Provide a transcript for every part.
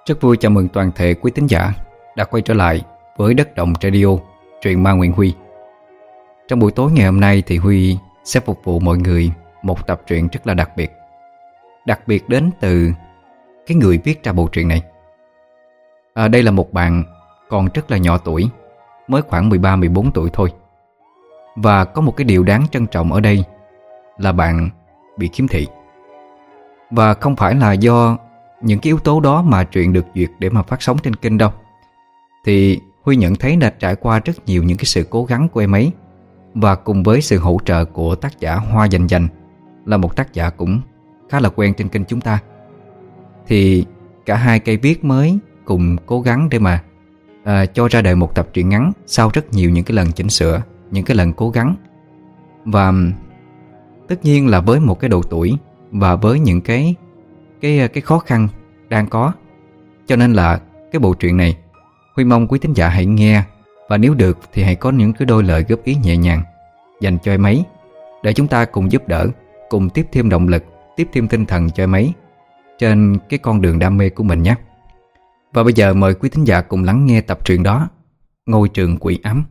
Rất vui chào mừng toàn thể quý thính giả đã quay trở lại với Đất Động Radio, truyện ma Nguyễn Huy. Trong buổi tối ngày hôm nay thì Huy sẽ phục vụ mọi người một tập truyện rất là đặc biệt. Đặc biệt đến từ cái người viết ra bộ truyện này. Đây là một bạn còn rất là nhỏ tuổi, mới khoảng 13-14 tuổi thôi. Và có một cái điều đáng trân trọng ở đây là bạn bị khiếm thị. Và không phải là do những cái yếu tố đó mà truyện được duyệt để mà phát sóng trên kênh đâu. Thì Huy nhận thấy là trải qua rất nhiều những cái sự cố gắng của em ấy, và cùng với sự hỗ trợ của tác giả Hoa Dành Dành, là một tác giả cũng khá là quen trên kênh chúng ta, thì cả hai cây viết mới cùng cố gắng để mà cho ra đời một tập truyện ngắn sau rất nhiều những cái lần chỉnh sửa, những cái lần cố gắng. Và tất nhiên là với một cái độ tuổi và với những cái khó khăn đang có, cho nên là cái bộ truyện này Huy mong quý thính giả hãy nghe, và nếu được thì hãy có những cái đôi lời góp ý nhẹ nhàng dành cho em ấy, để chúng ta cùng giúp đỡ, cùng tiếp thêm động lực, tiếp thêm tinh thần cho em ấy trên cái con đường đam mê của mình nhé. Và bây giờ mời quý thính giả cùng lắng nghe tập truyện đó, Ngôi Trường Quỷ Ám.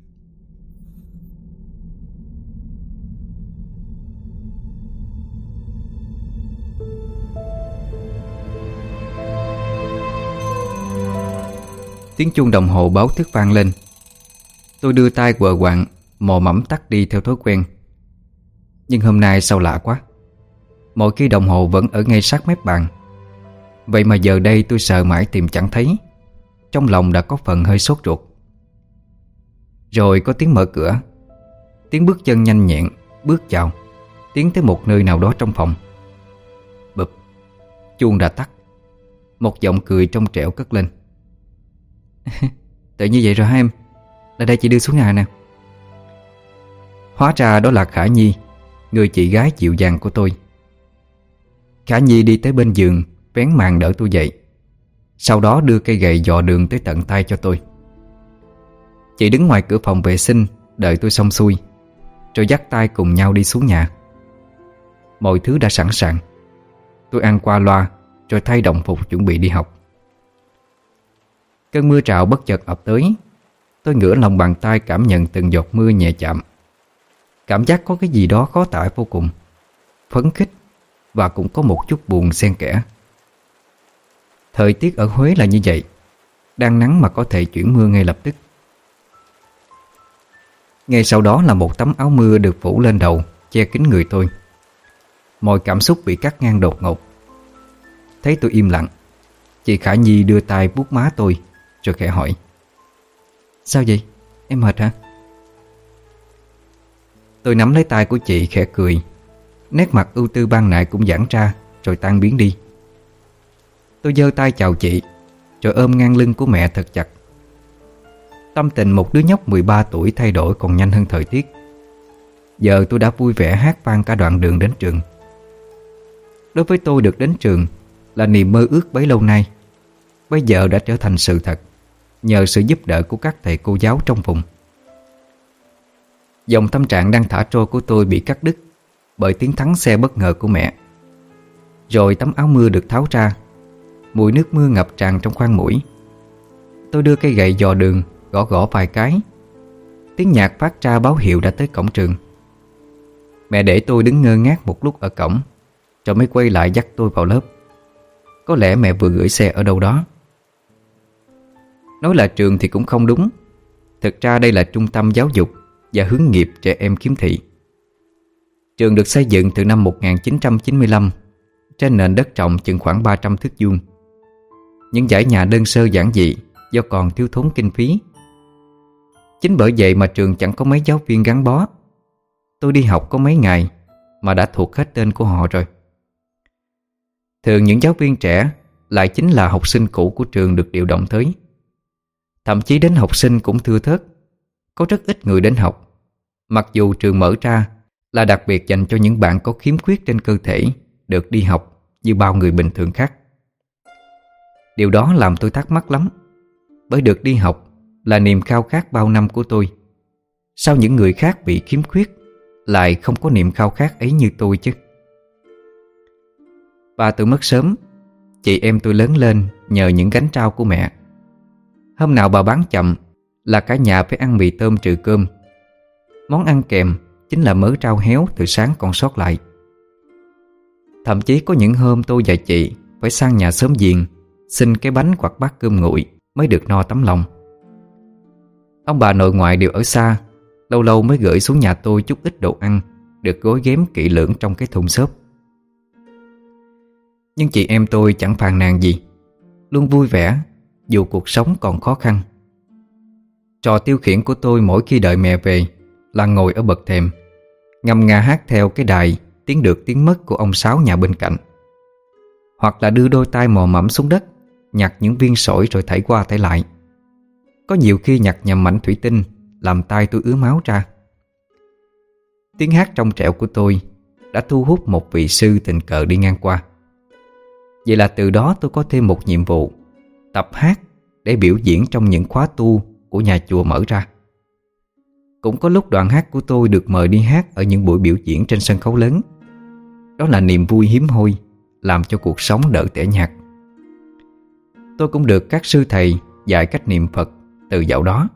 Tiếng chuông đồng hồ báo thức vang lên. Tôi đưa tay quờ quạng, mò mẫm tắt đi theo thói quen. Nhưng hôm nay sao lạ quá, mỗi khi đồng hồ vẫn ở ngay sát mép bàn. Vậy mà giờ đây tôi sợ mãi tìm chẳng thấy. Trong lòng đã có phần hơi sốt ruột. Rồi có tiếng mở cửa, tiếng bước chân nhanh nhẹn bước vào, tiến tới một nơi nào đó trong phòng. Bụp, chuông đã tắt. Một giọng cười trong trẻo cất lên. Tự như vậy rồi hả em? Lại đây chị đưa xuống nhà nè. Hóa ra đó là Khả Nhi, người chị gái dịu dàng của tôi. Khả Nhi đi tới bên giường, vén màn đỡ tôi dậy, sau đó đưa cây gậy dò đường tới tận tay cho tôi. Chị đứng ngoài cửa phòng vệ sinh đợi tôi xong xuôi, rồi dắt tay cùng nhau đi xuống nhà. Mọi thứ đã sẵn sàng. Tôi ăn qua loa rồi thay đồng phục chuẩn bị đi học. Cơn mưa trào bất chợt ập tới. Tôi ngửa lòng bàn tay cảm nhận từng giọt mưa nhẹ chạm. Cảm giác có cái gì đó khó tả vô cùng, phấn khích và cũng có một chút buồn xen kẽ. Thời tiết ở Huế là như vậy, đang nắng mà có thể chuyển mưa ngay lập tức. Ngay sau đó là một tấm áo mưa được phủ lên đầu, che kín người tôi. Mọi cảm xúc bị cắt ngang đột ngột. Thấy tôi im lặng, chị Khả Nhi đưa tay vuốt má tôi, rồi khẽ hỏi: Sao vậy? Em mệt hả? Tôi nắm lấy tay của chị khẽ cười. Nét mặt ưu tư ban nãy cũng giãn ra, rồi tan biến đi. Tôi giơ tay chào chị, rồi ôm ngang lưng của mẹ thật chặt. Tâm tình một đứa nhóc 13 tuổi thay đổi còn nhanh hơn thời tiết. Giờ tôi đã vui vẻ hát vang cả đoạn đường đến trường. Đối với tôi, được đến trường là niềm mơ ước bấy lâu nay, bây giờ đã trở thành sự thật, nhờ sự giúp đỡ của các thầy cô giáo trong vùng. Dòng tâm trạng đang thả trôi của tôi bị cắt đứt bởi tiếng thắng xe bất ngờ của mẹ. Rồi tấm áo mưa được tháo ra, mùi nước mưa ngập tràn trong khoang mũi. Tôi đưa cây gậy dò đường, gõ gõ vài cái. Tiếng nhạc phát ra báo hiệu đã tới cổng trường. Mẹ để tôi đứng ngơ ngác một lúc ở cổng, rồi mới quay lại dắt tôi vào lớp. Có lẽ mẹ vừa gửi xe ở đâu đó. Nói là trường thì cũng không đúng. Thực ra đây là trung tâm giáo dục và hướng nghiệp trẻ em khiếm thị. Trường được xây dựng từ năm 1995 trên nền đất rộng chừng khoảng 300 thước vuông. Những dãy nhà đơn sơ giản dị do còn thiếu thốn kinh phí. Chính bởi vậy mà trường chẳng có mấy giáo viên gắn bó. Tôi đi học có mấy ngày mà đã thuộc hết tên của họ rồi. Thường những giáo viên trẻ lại chính là học sinh cũ của trường được điều động tới. Thậm chí đến học sinh cũng thưa thớt, có rất ít người đến học. Mặc dù trường mở ra là đặc biệt dành cho những bạn có khiếm khuyết trên cơ thể được đi học như bao người bình thường khác. Điều đó làm tôi thắc mắc lắm, bởi được đi học là niềm khao khát bao năm của tôi. Sao những người khác bị khiếm khuyết lại không có niềm khao khát ấy như tôi chứ? Ba tôi mất sớm, Chị em tôi lớn lên nhờ những gánh rau của mẹ. Hôm nào bà bán chậm là cả nhà phải ăn mì tôm trừ cơm. Món ăn kèm chính là mớ rau héo từ sáng còn sót lại. Thậm chí có những hôm tôi và chị phải sang nhà xóm giềng xin cái bánh hoặc bát cơm nguội mới được no tấm lòng. Ông bà nội ngoại đều ở xa, lâu lâu mới gửi xuống nhà tôi chút ít đồ ăn được gói ghém kỹ lưỡng trong cái thùng xốp. Nhưng chị em tôi chẳng phàn nàn gì, luôn vui vẻ dù cuộc sống còn khó khăn. Trò tiêu khiển của tôi mỗi khi đợi mẹ về là ngồi ở bậc thềm, ngâm nga hát theo cái đài tiếng được tiếng mất của ông Sáu nhà bên cạnh, hoặc là đưa đôi tay mò mẫm xuống đất nhặt những viên sỏi rồi thảy qua thảy lại. Có nhiều khi nhặt nhầm mảnh thủy tinh làm tay tôi ứa máu ra. Tiếng hát trong trẻo của tôi đã thu hút một vị sư tình cờ đi ngang qua. Vậy là từ đó tôi có thêm một nhiệm vụ tập hát để biểu diễn trong những khóa tu của nhà chùa mở ra. Cũng có lúc đoạn hát của tôi được mời đi hát ở những buổi biểu diễn trên sân khấu lớn. Đó là niềm vui hiếm hoi, làm cho cuộc sống đỡ tẻ nhạt. Tôi cũng được các sư thầy dạy cách niệm Phật từ dạo đó.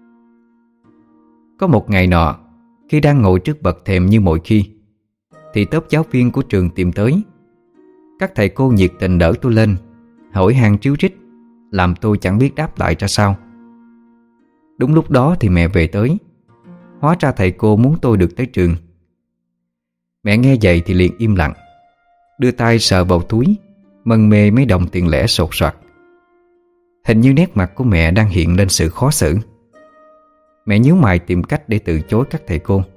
Có một ngày nọ, khi đang ngồi trước bậc thềm như mọi khi, thì tốp giáo viên của trường tìm tới. Các thầy cô nhiệt tình đỡ tôi lên, hỏi han tríu rít, làm tôi chẳng biết đáp lại ra sao. Đúng lúc đó thì mẹ về tới. Hóa ra thầy cô muốn tôi được tới trường. Mẹ nghe vậy thì liền im lặng, đưa tay sờ vào túi, mân mê mấy đồng tiền lẻ sột soạt. Hình như nét mặt của mẹ đang hiện lên sự khó xử. Mẹ nhíu mày tìm cách để từ chối các thầy cô.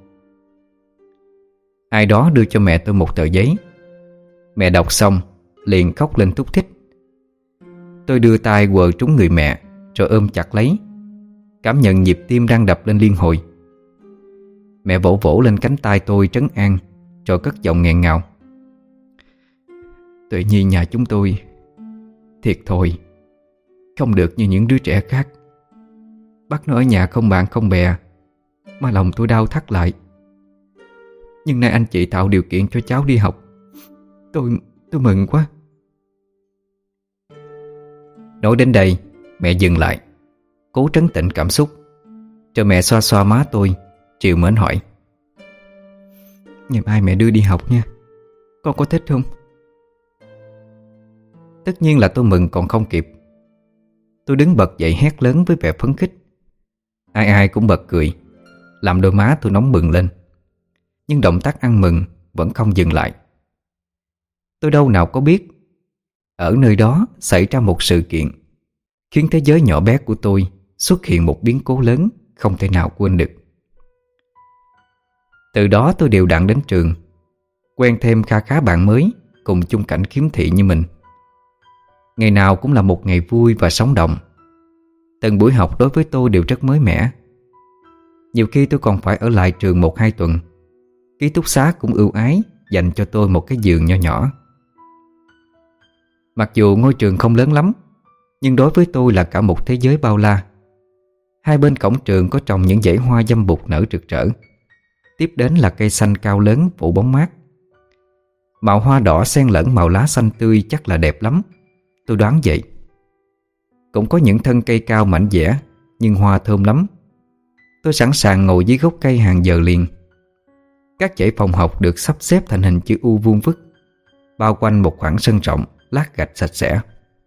Ai đó đưa cho mẹ tôi một tờ giấy. Mẹ đọc xong liền khóc lên thút thít. Tôi đưa tay quờ trúng người mẹ rồi ôm chặt lấy, cảm nhận nhịp tim đang đập lên liên hồi. Mẹ vỗ vỗ lên cánh tay tôi trấn an, rồi cất giọng nghẹn ngào: "Tự nhiên nhà chúng tôi thiệt thòi, không được như những đứa trẻ khác. Bác nó ở nhà không bạn không bè, mà lòng tôi đau thắt lại. Nhưng nay anh chị tạo điều kiện cho cháu đi học, tôi mừng quá." Nói đến đây, mẹ dừng lại, cố trấn tĩnh cảm xúc. Cho mẹ xoa xoa má tôi, trìu mến hỏi: "Ngày mai mẹ đưa đi học nha, con có thích không?" Tất nhiên là tôi mừng còn không kịp. Tôi đứng bật dậy hét lớn với vẻ phấn khích. Ai ai cũng bật cười, làm đôi má tôi nóng bừng lên. Nhưng động tác ăn mừng vẫn không dừng lại. Tôi đâu nào có biết, ở nơi đó xảy ra một sự kiện khiến thế giới nhỏ bé của tôi xuất hiện một biến cố lớn không thể nào quên được. Từ đó tôi đều đặn đến trường, quen thêm kha khá bạn mới cùng chung cảnh khiếm thị như mình. Ngày nào cũng là một ngày vui và sống động. Từng buổi học đối với tôi đều rất mới mẻ. Nhiều khi tôi còn phải ở lại trường 1-2 tuần. Ký túc xá cũng ưu ái dành cho tôi một cái giường nho nhỏ. Mặc dù ngôi trường không lớn lắm, nhưng đối với tôi là cả một thế giới bao la. Hai bên cổng trường có trồng những dãy hoa dâm bụt nở rực rỡ. Tiếp đến là cây xanh cao lớn phủ bóng mát. Màu hoa đỏ xen lẫn màu lá xanh tươi chắc là đẹp lắm, tôi đoán vậy. Cũng có những thân cây cao mảnh dẻ, nhưng hoa thơm lắm. Tôi sẵn sàng ngồi dưới gốc cây hàng giờ liền. Các dãy phòng học được sắp xếp thành hình chữ U vuông vức, bao quanh một khoảng sân rộng, lát gạch sạch sẽ.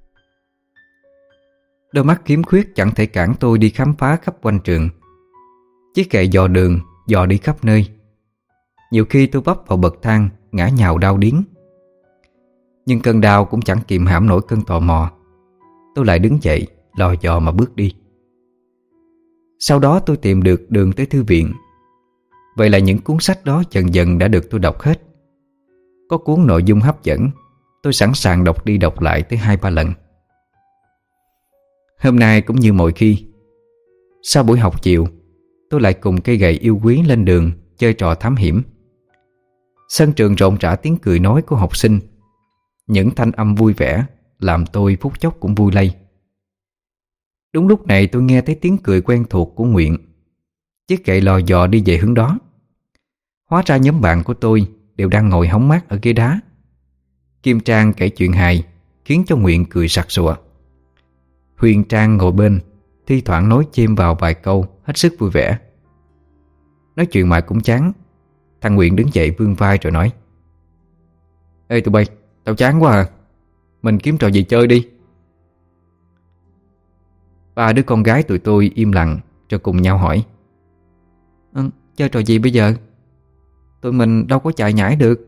Đôi mắt khiếm khuyết chẳng thể cản tôi đi khám phá khắp quanh trường. Chiếc gậy dò đường, dò đi khắp nơi. Nhiều khi tôi vấp vào bậc thang, ngã nhào đau điếng. Nhưng cơn đau cũng chẳng kìm hãm nổi cơn tò mò. Tôi lại đứng dậy, lò dò mà bước đi. Sau đó tôi tìm được đường tới thư viện. Vậy là những cuốn sách đó dần dần đã được tôi đọc hết. Có cuốn nội dung hấp dẫn, tôi sẵn sàng đọc đi đọc lại tới 2-3 lần. Hôm nay cũng như mọi khi, sau buổi học chiều, tôi lại cùng cây gậy yêu quý lên đường chơi trò thám hiểm. Sân trường rộn rã tiếng cười nói của học sinh. Những thanh âm vui vẻ làm tôi phút chốc cũng vui lây. Đúng lúc này tôi nghe thấy tiếng cười quen thuộc của Nguyện. Chiếc gậy lò dò đi về hướng đó. Hóa ra nhóm bạn của tôi đều đang ngồi hóng mát ở ghế đá. Kim Trang kể chuyện hài, khiến cho Nguyện cười sặc sụa. Huyền Trang ngồi bên, thi thoảng nói chêm vào vài câu hết sức vui vẻ. Nói chuyện mãi cũng chán, thằng Nguyện đứng dậy vươn vai rồi nói: Ê tụi bay, tao chán quá à. Mình kiếm trò gì chơi đi. Ba đứa con gái tụi tôi im lặng rồi cùng nhau hỏi: Chơi trò gì bây giờ? Tụi mình đâu có chạy nhảy được.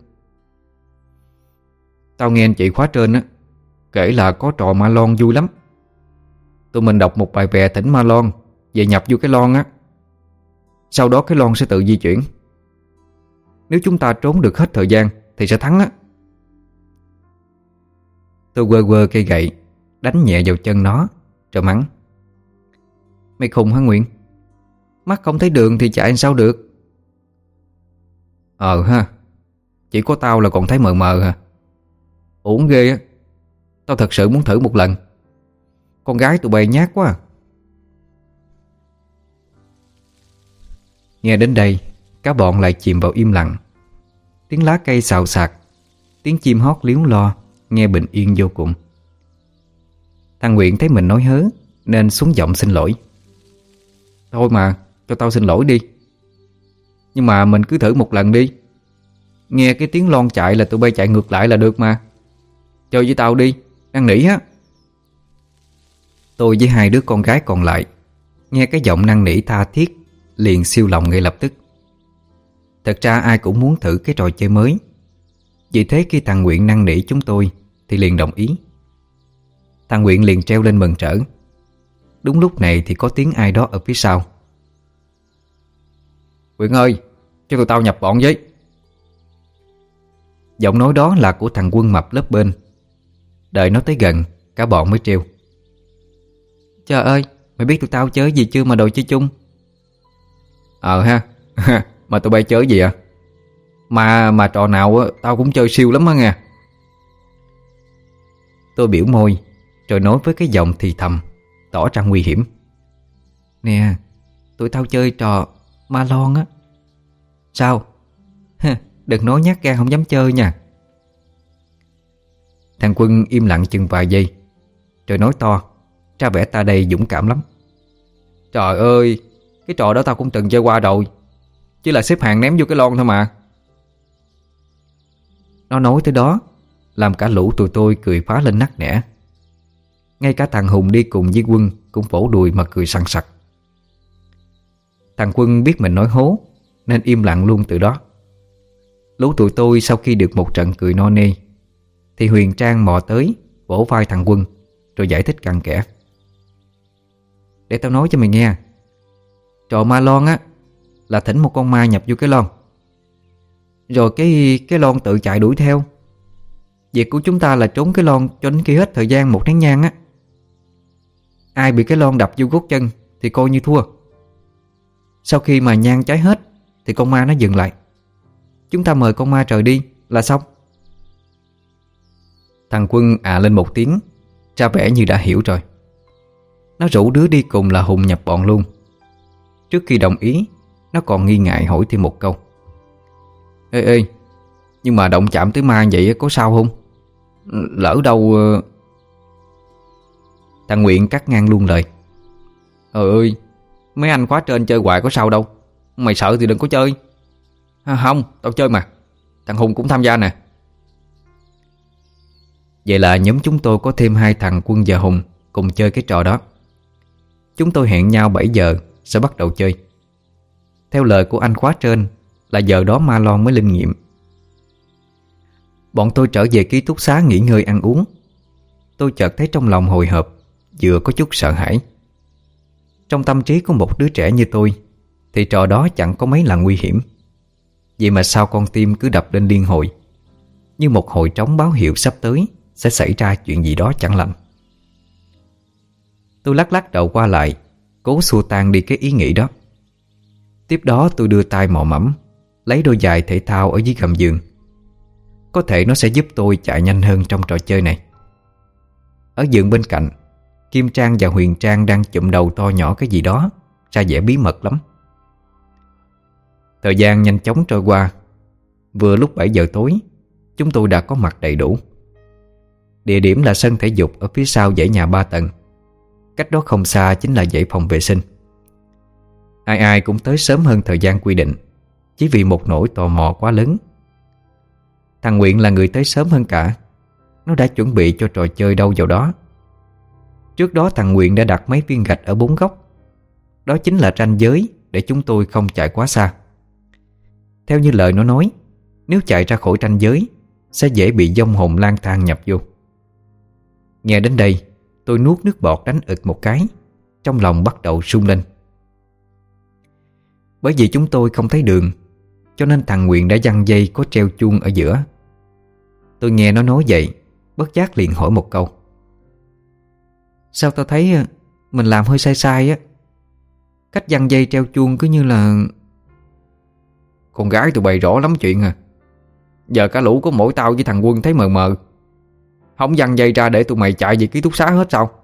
Tao nghe anh chị khóa trên á kể là có trò ma lon vui lắm. Tụi mình đọc một bài vè thỉnh ma lon, về nhập vô cái lon á. Sau đó cái lon sẽ tự di chuyển. Nếu chúng ta trốn được hết thời gian thì sẽ thắng á. Tôi quơ quơ cây gậy đánh nhẹ vào chân nó rồi mắng: Mày khùng hả Nguyện? Mắt không thấy đường thì chạy làm sao được? Ha, chỉ có tao là còn thấy mờ mờ hả? Uổng ghê á. Tao thật sự muốn thử một lần. Con gái tụi bay nhát quá à. Nghe đến đây, cả bọn lại chìm vào im lặng. Tiếng lá cây xào xạc, tiếng chim hót líu lo, nghe bình yên vô cùng. Thằng Nguyện thấy mình nói hớ nên xuống giọng xin lỗi: Thôi mà, cho tao xin lỗi đi. Nhưng mà mình cứ thử một lần đi. Nghe cái tiếng lon chạy là tụi bay chạy ngược lại là được mà. Chơi với tao đi, năn nỉ á. Tôi với hai đứa con gái còn lại nghe cái giọng năn nỉ tha thiết liền siêu lòng ngay lập tức. Thật ra ai cũng muốn thử cái trò chơi mới. Vì thế khi thằng Nguyện năn nỉ chúng tôi thì liền đồng ý. Thằng Nguyện liền treo lên mừng rỡ. Đúng lúc này thì có tiếng ai đó ở phía sau: Nguyện ơi, cho tụi tao nhập bọn với. Giọng nói đó là của thằng Quân mập lớp bên. Đợi nó tới gần, cả bọn mới trêu: Trời ơi, mày biết tụi tao chơi gì chưa mà đòi chơi chung? Ha. Mà tụi bay chơi gì à? Mà trò nào á, tao cũng chơi siêu lắm á nghe. Tôi biểu môi rồi nói với cái giọng thì thầm, tỏ ra nguy hiểm: Nè, tụi tao chơi trò ma lon á. Sao? Đừng nói nhát gan không dám chơi nha. Thằng Quân im lặng chừng vài giây rồi nói to, ra vẻ ta đây dũng cảm lắm: Trời ơi, cái trò đó tao cũng từng chơi qua rồi. Chỉ là xếp hàng ném vô cái lon thôi mà. Nó nói tới đó làm cả lũ tụi tôi cười phá lên nắc nẻ. Ngay cả thằng Hùng đi cùng với Quân cũng vỗ đùi mà cười sằng sặc. Thằng Quân biết mình nói hố nên im lặng luôn từ đó. Lũ tụi tôi sau khi được một trận cười no nê thì Huyền Trang mò tới vỗ vai thằng Quân rồi giải thích cặn kẽ: Để tao nói cho mày nghe. Trò ma lon á là thỉnh một con ma nhập vô cái lon, rồi cái lon tự chạy đuổi theo. Việc của chúng ta là trốn cái lon cho đến khi hết thời gian một nén nhang á. Ai bị cái lon đập vô gót chân thì coi như thua. Sau khi mà nhang cháy hết thì con ma nó dừng lại. Chúng ta mời con ma trời đi là xong. Thằng Quân lên một tiếng, ra vẻ như đã hiểu rồi. Nó rủ đứa đi cùng là Hùng nhập bọn luôn. Trước khi đồng ý, nó còn nghi ngại hỏi thêm một câu: Ê, nhưng mà động chạm tới ma vậy có sao không? Lỡ đâu... Thằng Nguyện cắt ngang luôn lời: Ơi, mấy anh khóa trên chơi hoài có sao đâu. Mày sợ thì đừng có chơi. Không, tao chơi mà. Thằng Hùng cũng tham gia nè. Vậy là nhóm chúng tôi có thêm hai thằng Quân và Hùng cùng chơi cái trò đó. Chúng tôi hẹn nhau 7 giờ sẽ bắt đầu chơi. Theo lời của anh khóa trên là giờ đó ma lon mới linh nghiệm. Bọn tôi trở về ký túc xá nghỉ ngơi ăn uống. Tôi chợt thấy trong lòng hồi hộp, vừa có chút sợ hãi. Trong tâm trí của một đứa trẻ như tôi thì trò đó chẳng có mấy là nguy hiểm. Vậy mà sao con tim cứ đập lên liên hồi, như một hồi trống báo hiệu sắp tới sẽ xảy ra chuyện gì đó chẳng lành. Tôi lắc lắc đầu qua lại, cố xua tan đi cái ý nghĩ đó. Tiếp đó tôi đưa tay mò mẫm lấy đôi giày thể thao ở dưới gầm giường. Có thể nó sẽ giúp tôi chạy nhanh hơn trong trò chơi này. Ở giường bên cạnh, Kim Trang và Huyền Trang đang chụm đầu to nhỏ cái gì đó, ra vẻ bí mật lắm. Thời gian nhanh chóng trôi qua. Vừa lúc 7 giờ tối, chúng tôi đã có mặt đầy đủ. Địa điểm là sân thể dục ở phía sau dãy nhà 3 tầng. Cách đó không xa chính là dãy phòng vệ sinh. Ai ai cũng tới sớm hơn thời gian quy định, chỉ vì một nỗi tò mò quá lớn. Thằng Nguyện là người tới sớm hơn cả. Nó đã chuẩn bị cho trò chơi đâu vào đó. Trước đó thằng Nguyện đã đặt mấy viên gạch ở 4 góc. Đó chính là ranh giới để chúng tôi không chạy quá xa. Theo như lời nó nói, nếu chạy ra khỏi ranh giới sẽ dễ bị vong hồn lang thang nhập vô. Nghe đến đây, tôi nuốt nước bọt đánh ực một cái. Trong lòng bắt đầu rung lên. Bởi vì chúng tôi không thấy đường, cho nên thằng Nguyện đã giăng dây có treo chuông ở giữa. Tôi nghe nó nói vậy, bất giác liền hỏi một câu: sao tao thấy mình làm hơi sai sai á? Cách giăng dây treo chuông cứ như là... Con gái tụi bay rõ lắm chuyện à. Giờ cả lũ có mỗi tao với thằng Quân thấy mờ mờ. Không giăng dây ra để tụi mày chạy về ký túc xá hết sao?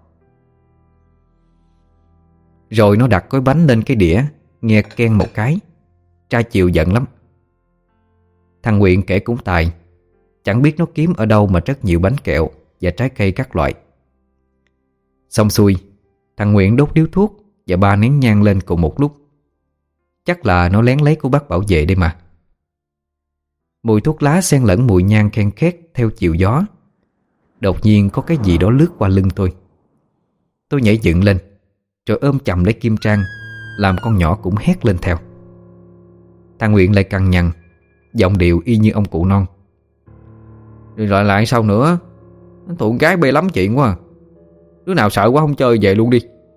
Rồi nó đặt gói bánh lên cái đĩa, nghe ken một cái. Tra chiều giận lắm. Thằng Nguyện kể cũng tài. Chẳng biết nó kiếm ở đâu mà rất nhiều bánh kẹo và trái cây các loại. Xong xuôi, thằng Nguyện đốt điếu thuốc và 3 nén nhang lên cùng một lúc. Chắc là nó lén lấy của bác bảo vệ đây mà. Mùi thuốc lá xen lẫn mùi nhang khen khét theo chiều gió. Đột nhiên có cái gì đó lướt qua lưng tôi. Tôi nhảy dựng lên, rồi ôm chầm lấy Kim Trang, làm con nhỏ cũng hét lên theo. Thằng Nguyện lại cằn nhằn, giọng điệu y như ông cụ non: rồi lại sao nữa? Tụi con gái bê lắm chuyện quá à. Đứa nào sợ quá không chơi về luôn đi.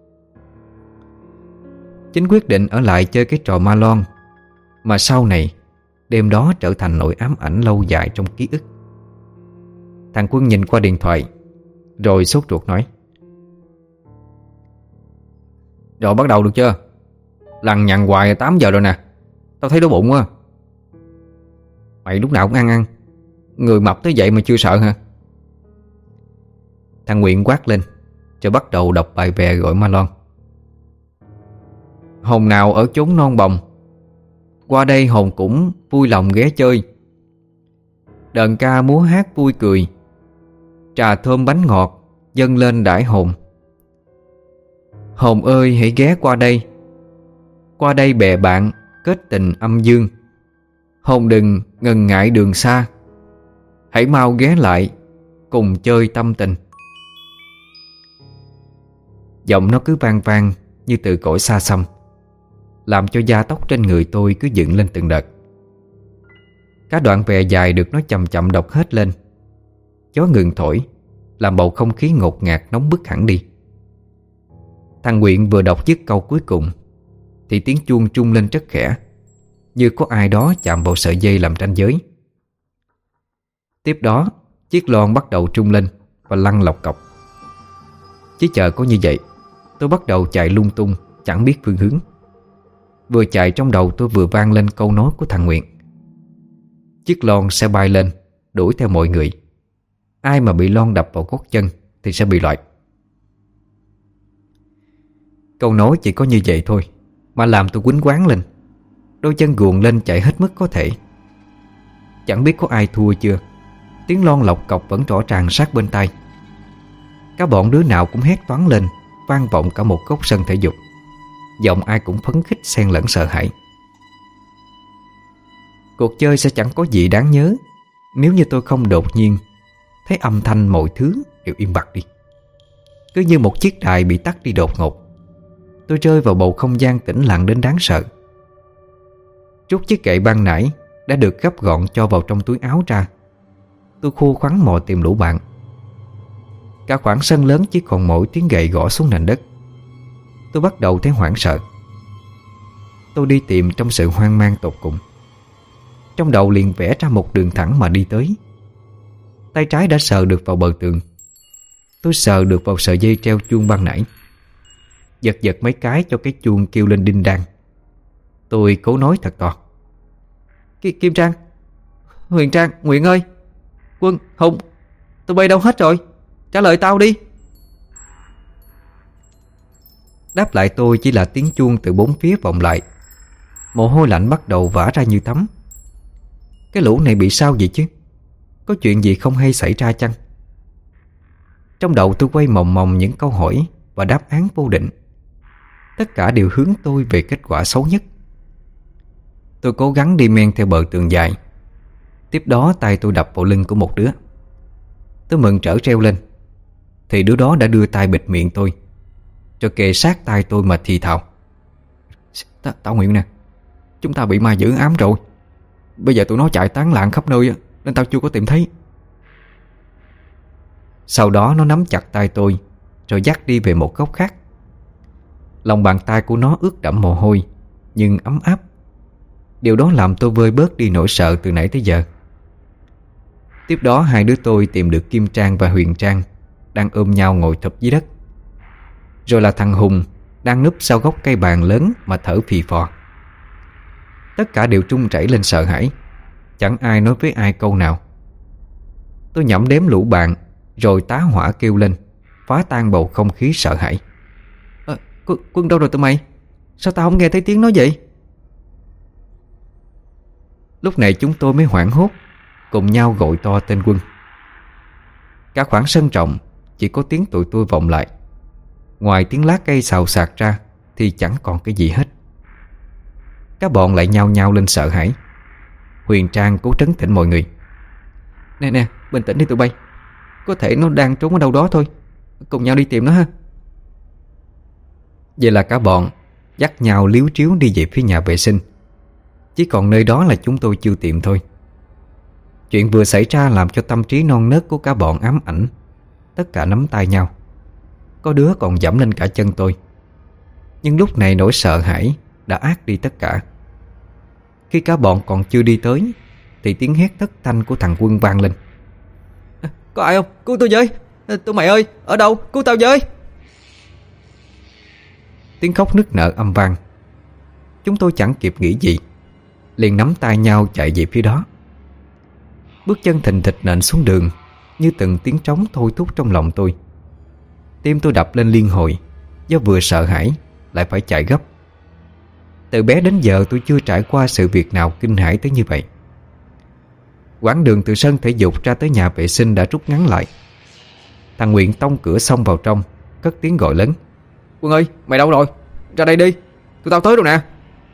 Chính quyết định ở lại chơi cái trò ma lon mà sau này đêm đó trở thành nỗi ám ảnh lâu dài trong ký ức. Thằng Quân nhìn qua điện thoại, rồi sốt ruột nói: rồi bắt đầu được chưa? Lằng nhằng hoài 8 giờ rồi nè. Tao thấy đói bụng quá. Mày lúc nào cũng ăn. Người mập tới vậy mà chưa sợ hả? Thằng Nguyện quát lên, rồi bắt đầu đọc bài vè gọi ma lon. Hồn nào ở chốn non bồng, qua đây hồn cũng vui lòng ghé chơi. Đờn ca múa hát vui cười, trà thơm bánh ngọt dâng lên đãi hồn. Hồn ơi hãy ghé qua đây bè bạn kết tình âm dương. Hồn đừng ngần ngại đường xa, hãy mau ghé lại cùng chơi tâm tình. Giọng nó cứ vang vang như từ cõi xa xăm, làm cho da tóc trên người tôi cứ dựng lên từng đợt. Cả đoạn vè dài được nó chậm chậm đọc hết lên. Gió ngừng thổi, làm bầu không khí ngột ngạt nóng bức hẳn đi. Thằng Nguyện vừa đọc dứt câu cuối cùng thì tiếng chuông trung lên rất khẽ, như có ai đó chạm vào sợi dây làm ranh giới. Tiếp đó, chiếc lon bắt đầu trung lên và lăn lọc cọc. Chỉ chờ có như vậy, tôi bắt đầu chạy lung tung, chẳng biết phương hướng. Vừa chạy trong đầu tôi vừa vang lên câu nói của thằng Nguyện: chiếc lon sẽ bay lên, đuổi theo mọi người. Ai mà bị lon đập vào gót chân thì sẽ bị loại. Câu nói chỉ có như vậy thôi mà làm tôi quýnh quáng lên. Đôi chân guồng lên chạy hết mức có thể. Chẳng biết có ai thua chưa, tiếng lon lọc cọc vẫn rõ ràng sát bên tai. Các bọn đứa nào cũng hét toáng lên, vang vọng cả một góc sân thể dục. Giọng ai cũng phấn khích xen lẫn sợ hãi. Cuộc chơi sẽ chẳng có gì đáng nhớ nếu như tôi không đột nhiên thấy âm thanh mọi thứ đều im bặt đi. Cứ như một chiếc đài bị tắt đi đột ngột. Tôi rơi vào bầu không gian tĩnh lặng đến đáng sợ. Rút chiếc gậy ban nãy đã được gấp gọn cho vào trong túi áo ra. Tôi khô khoắn mò tìm lũ bạn. Cả khoảng sân lớn chỉ còn mỗi tiếng gậy gõ xuống nền đất. Tôi bắt đầu thấy hoảng sợ. Tôi đi tìm trong sự hoang mang tột cùng. Trong đầu liền vẽ ra một đường thẳng mà đi tới. Tay trái đã sờ được vào bờ tường. Tôi sờ được vào sợi dây treo chuông ban nãy. Giật giật mấy cái cho cái chuông kêu lên đinh đăng. Tôi cố nói thật to: Kim Trang, Huyền Trang, Nguyện ơi, Quân, Hùng, tụi bay đâu hết rồi? Trả lời tao đi. Đáp lại tôi chỉ là tiếng chuông từ bốn phía vọng lại. Mồ hôi lạnh bắt đầu vã ra như tắm. Cái lũ này bị sao vậy chứ? Có chuyện gì không hay xảy ra chăng? Trong đầu tôi quay mòng mòng những câu hỏi và đáp án vô định. Tất cả đều hướng tôi về kết quả xấu nhất. Tôi cố gắng đi men theo bờ tường dài. Tiếp đó tay tôi đập vào lưng của một đứa. Tôi mừng rỡ reo lên, thì đứa đó đã đưa tay bịt miệng tôi, rồi kề sát tai tôi mà thì thào: Tao Nguyện nè, chúng ta bị ma dữ ám rồi. Bây giờ tụi nó chạy tán loạn khắp nơi, nên tao chưa có tìm thấy. Sau đó nó nắm chặt tay tôi, rồi dắt đi về một góc khác. Lòng bàn tay của nó ướt đẫm mồ hôi, nhưng ấm áp. Điều đó làm tôi vơi bớt đi nỗi sợ từ nãy tới giờ. Tiếp đó hai đứa tôi tìm được Kim Trang và Huyền Trang đang ôm nhau ngồi thụp dưới đất. Rồi là thằng Hùng đang núp sau gốc cây bàn lớn mà thở phì phò. Tất cả đều trung chảy lên sợ hãi. Chẳng ai nói với ai câu nào. Tôi nhẩm đếm lũ bạn, rồi tá hỏa kêu lên, phá tan bầu không khí sợ hãi: Quân đâu rồi tụi mày? Sao tao không nghe thấy tiếng nói vậy? Lúc này chúng tôi mới hoảng hốt, cùng nhau gọi to tên Quân. Cả khoảng sân rộng chỉ có tiếng tụi tôi vọng lại. Ngoài tiếng lá cây xào xạc ra thì chẳng còn cái gì hết. Các bọn lại nhao nhao lên sợ hãi. Huyền Trang cố trấn tĩnh mọi người: Nè, bình tĩnh đi tụi bay. Có thể nó đang trốn ở đâu đó thôi. Cùng nhau đi tìm nó ha. Vậy là cả bọn dắt nhau líu tríu đi về phía nhà vệ sinh. Chỉ còn nơi đó là chúng tôi chưa tìm thôi. Chuyện vừa xảy ra làm cho tâm trí non nớt của cả bọn ám ảnh. Tất cả nắm tay nhau. Có đứa còn giẫm lên cả chân tôi. Nhưng lúc này nỗi sợ hãi đã át đi tất cả. Khi cả bọn còn chưa đi tới thì tiếng hét thất thanh của thằng Quân vang lên: Có ai không? Cứu tôi với! Tụi mày ơi! Ở đâu? Cứu tao với! Tiếng khóc nức nở âm vang. Chúng tôi chẳng kịp nghĩ gì, liền nắm tay nhau chạy về phía đó. Bước chân thình thịch nện xuống đường, như từng tiếng trống thôi thúc trong lòng tôi. Tim tôi đập lên liên hồi, do vừa sợ hãi lại phải chạy gấp. Từ bé đến giờ tôi chưa trải qua sự việc nào kinh hãi tới như vậy. Quãng đường từ sân thể dục ra tới nhà vệ sinh đã rút ngắn lại. Thằng Nguyện tông cửa xông vào trong, cất tiếng gọi lớn: Quân ơi, mày đâu rồi? Ra đây đi, tụi tao tới rồi nè.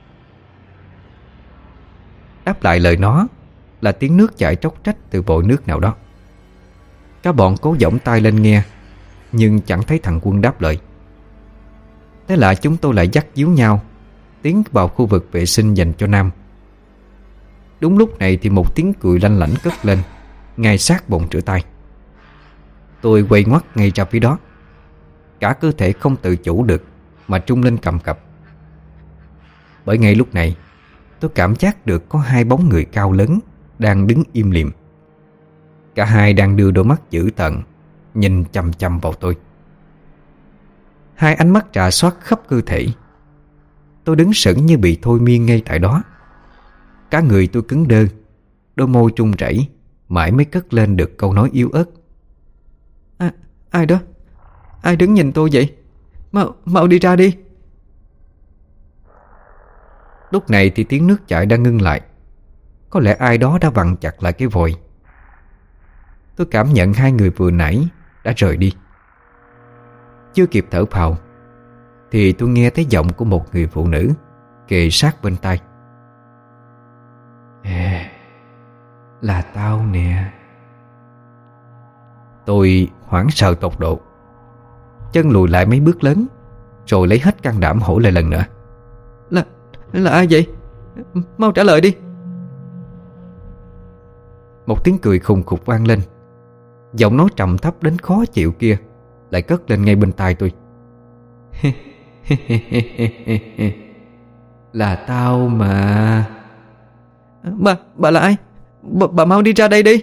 Đáp lại lời nó là tiếng nước chảy tróc trách từ vòi nước nào đó. Các bọn cố giỏng tay lên nghe, nhưng chẳng thấy thằng Quân đáp lời. Thế là chúng tôi lại dắt díu nhau tiến vào khu vực vệ sinh dành cho nam. Đúng lúc này thì một tiếng cười lanh lảnh cất lên ngay sát bồn rửa tay. Tôi quay ngoắt ngay ra phía đó. Cả cơ thể không tự chủ được mà trung lên cầm cập. Bởi ngay lúc này tôi cảm giác được có hai bóng người cao lớn đang đứng im lìm. Cả hai đang đưa đôi mắt dữ tợn nhìn chằm chằm vào tôi. Hai ánh mắt rà soát khắp cơ thể. Tôi đứng sững như bị thôi miên ngay tại đó. Cả người tôi cứng đơ, đôi môi trung rẩy, mãi mới cất lên được câu nói yếu ớt: Ai đó? Ai đứng nhìn tôi vậy? Mau đi ra đi. Lúc này thì tiếng nước chảy đã ngưng lại. Có lẽ ai đó đã vặn chặt lại cái vòi. Tôi cảm nhận hai người vừa nãy đã rời đi. Chưa kịp thở phào thì tôi nghe thấy giọng của một người phụ nữ kề sát bên tai: Là tao nè. Tôi hoảng sợ tột độ, chân lùi lại mấy bước lớn, rồi lấy hết can đảm hỏi lại lần nữa: Là ai vậy? Mau trả lời đi. Một tiếng cười khùng khục vang lên. Giọng nói trầm thấp đến khó chịu kia lại cất lên ngay bên tai tôi: Là tao mà. Bà là ai? Bà mau đi ra đây đi.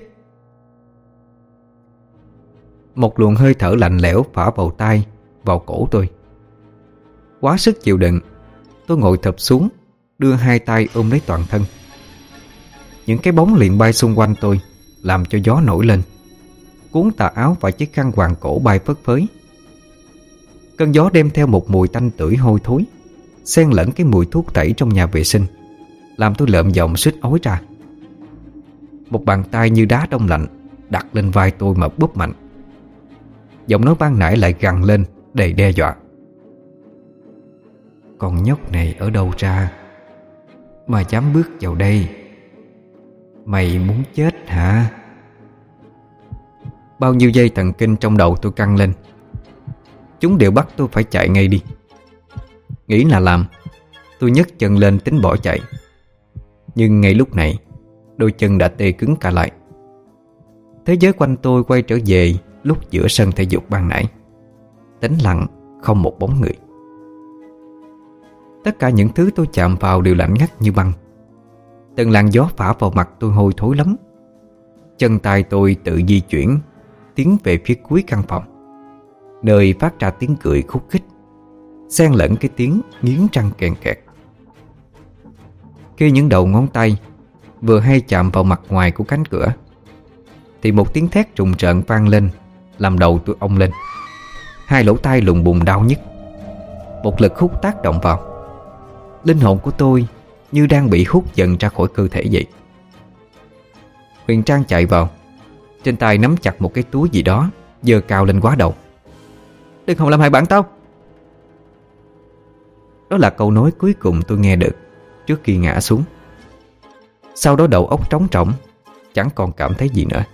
Một luồng hơi thở lạnh lẽo phả vào tai, vào cổ tôi. Quá sức chịu đựng, tôi ngồi thụp xuống, đưa hai tay ôm lấy toàn thân. Những cái bóng liền bay xung quanh tôi, làm cho gió nổi lên, cuốn tà áo và chiếc khăn quàng cổ bay phất phới. Cơn gió đem theo một mùi tanh tưởi hôi thối, xen lẫn cái mùi thuốc tẩy trong nhà vệ sinh, làm tôi lợm giọng suýt ói ra. Một bàn tay như đá đông lạnh đặt lên vai tôi mà bóp mạnh. Giọng nói ban nãy lại gằn lên đầy đe dọa. Con nhóc này ở đâu ra mà dám bước vào đây? Mày muốn chết hả? Bao nhiêu dây thần kinh trong đầu tôi căng lên. Chúng đều bắt tôi phải chạy ngay đi. Nghĩ là làm, tôi nhấc chân lên tính bỏ chạy. Nhưng ngay lúc này, đôi chân đã tê cứng cả lại. Thế giới quanh tôi quay trở về lúc giữa sân thể dục ban nãy. Tĩnh lặng, không một bóng người. Tất cả những thứ tôi chạm vào đều lạnh ngắt như băng. Từng làn gió phả vào mặt tôi hôi thối lắm. Chân tay tôi tự di chuyển, tiến về phía cuối căn phòng, nơi phát ra tiếng cười khúc khích, xen lẫn cái tiếng nghiến răng kèn kẹt. Khi những đầu ngón tay vừa hay chạm vào mặt ngoài của cánh cửa, thì một tiếng thét trùng trợn vang lên, làm đầu tôi ong lên. Hai lỗ tai lùng bùng đau nhức. Một lực hút tác động vào. Linh hồn của tôi như đang bị hút dần ra khỏi cơ thể vậy. Huyền Trang chạy vào, trên tay nắm chặt một cái túi gì đó, giơ cao lên quá đầu. Đừng hòng làm hại bạn tao. Đó là câu nói cuối cùng tôi nghe được trước khi ngã xuống. Sau đó đầu óc trống trỏng, chẳng còn cảm thấy gì nữa.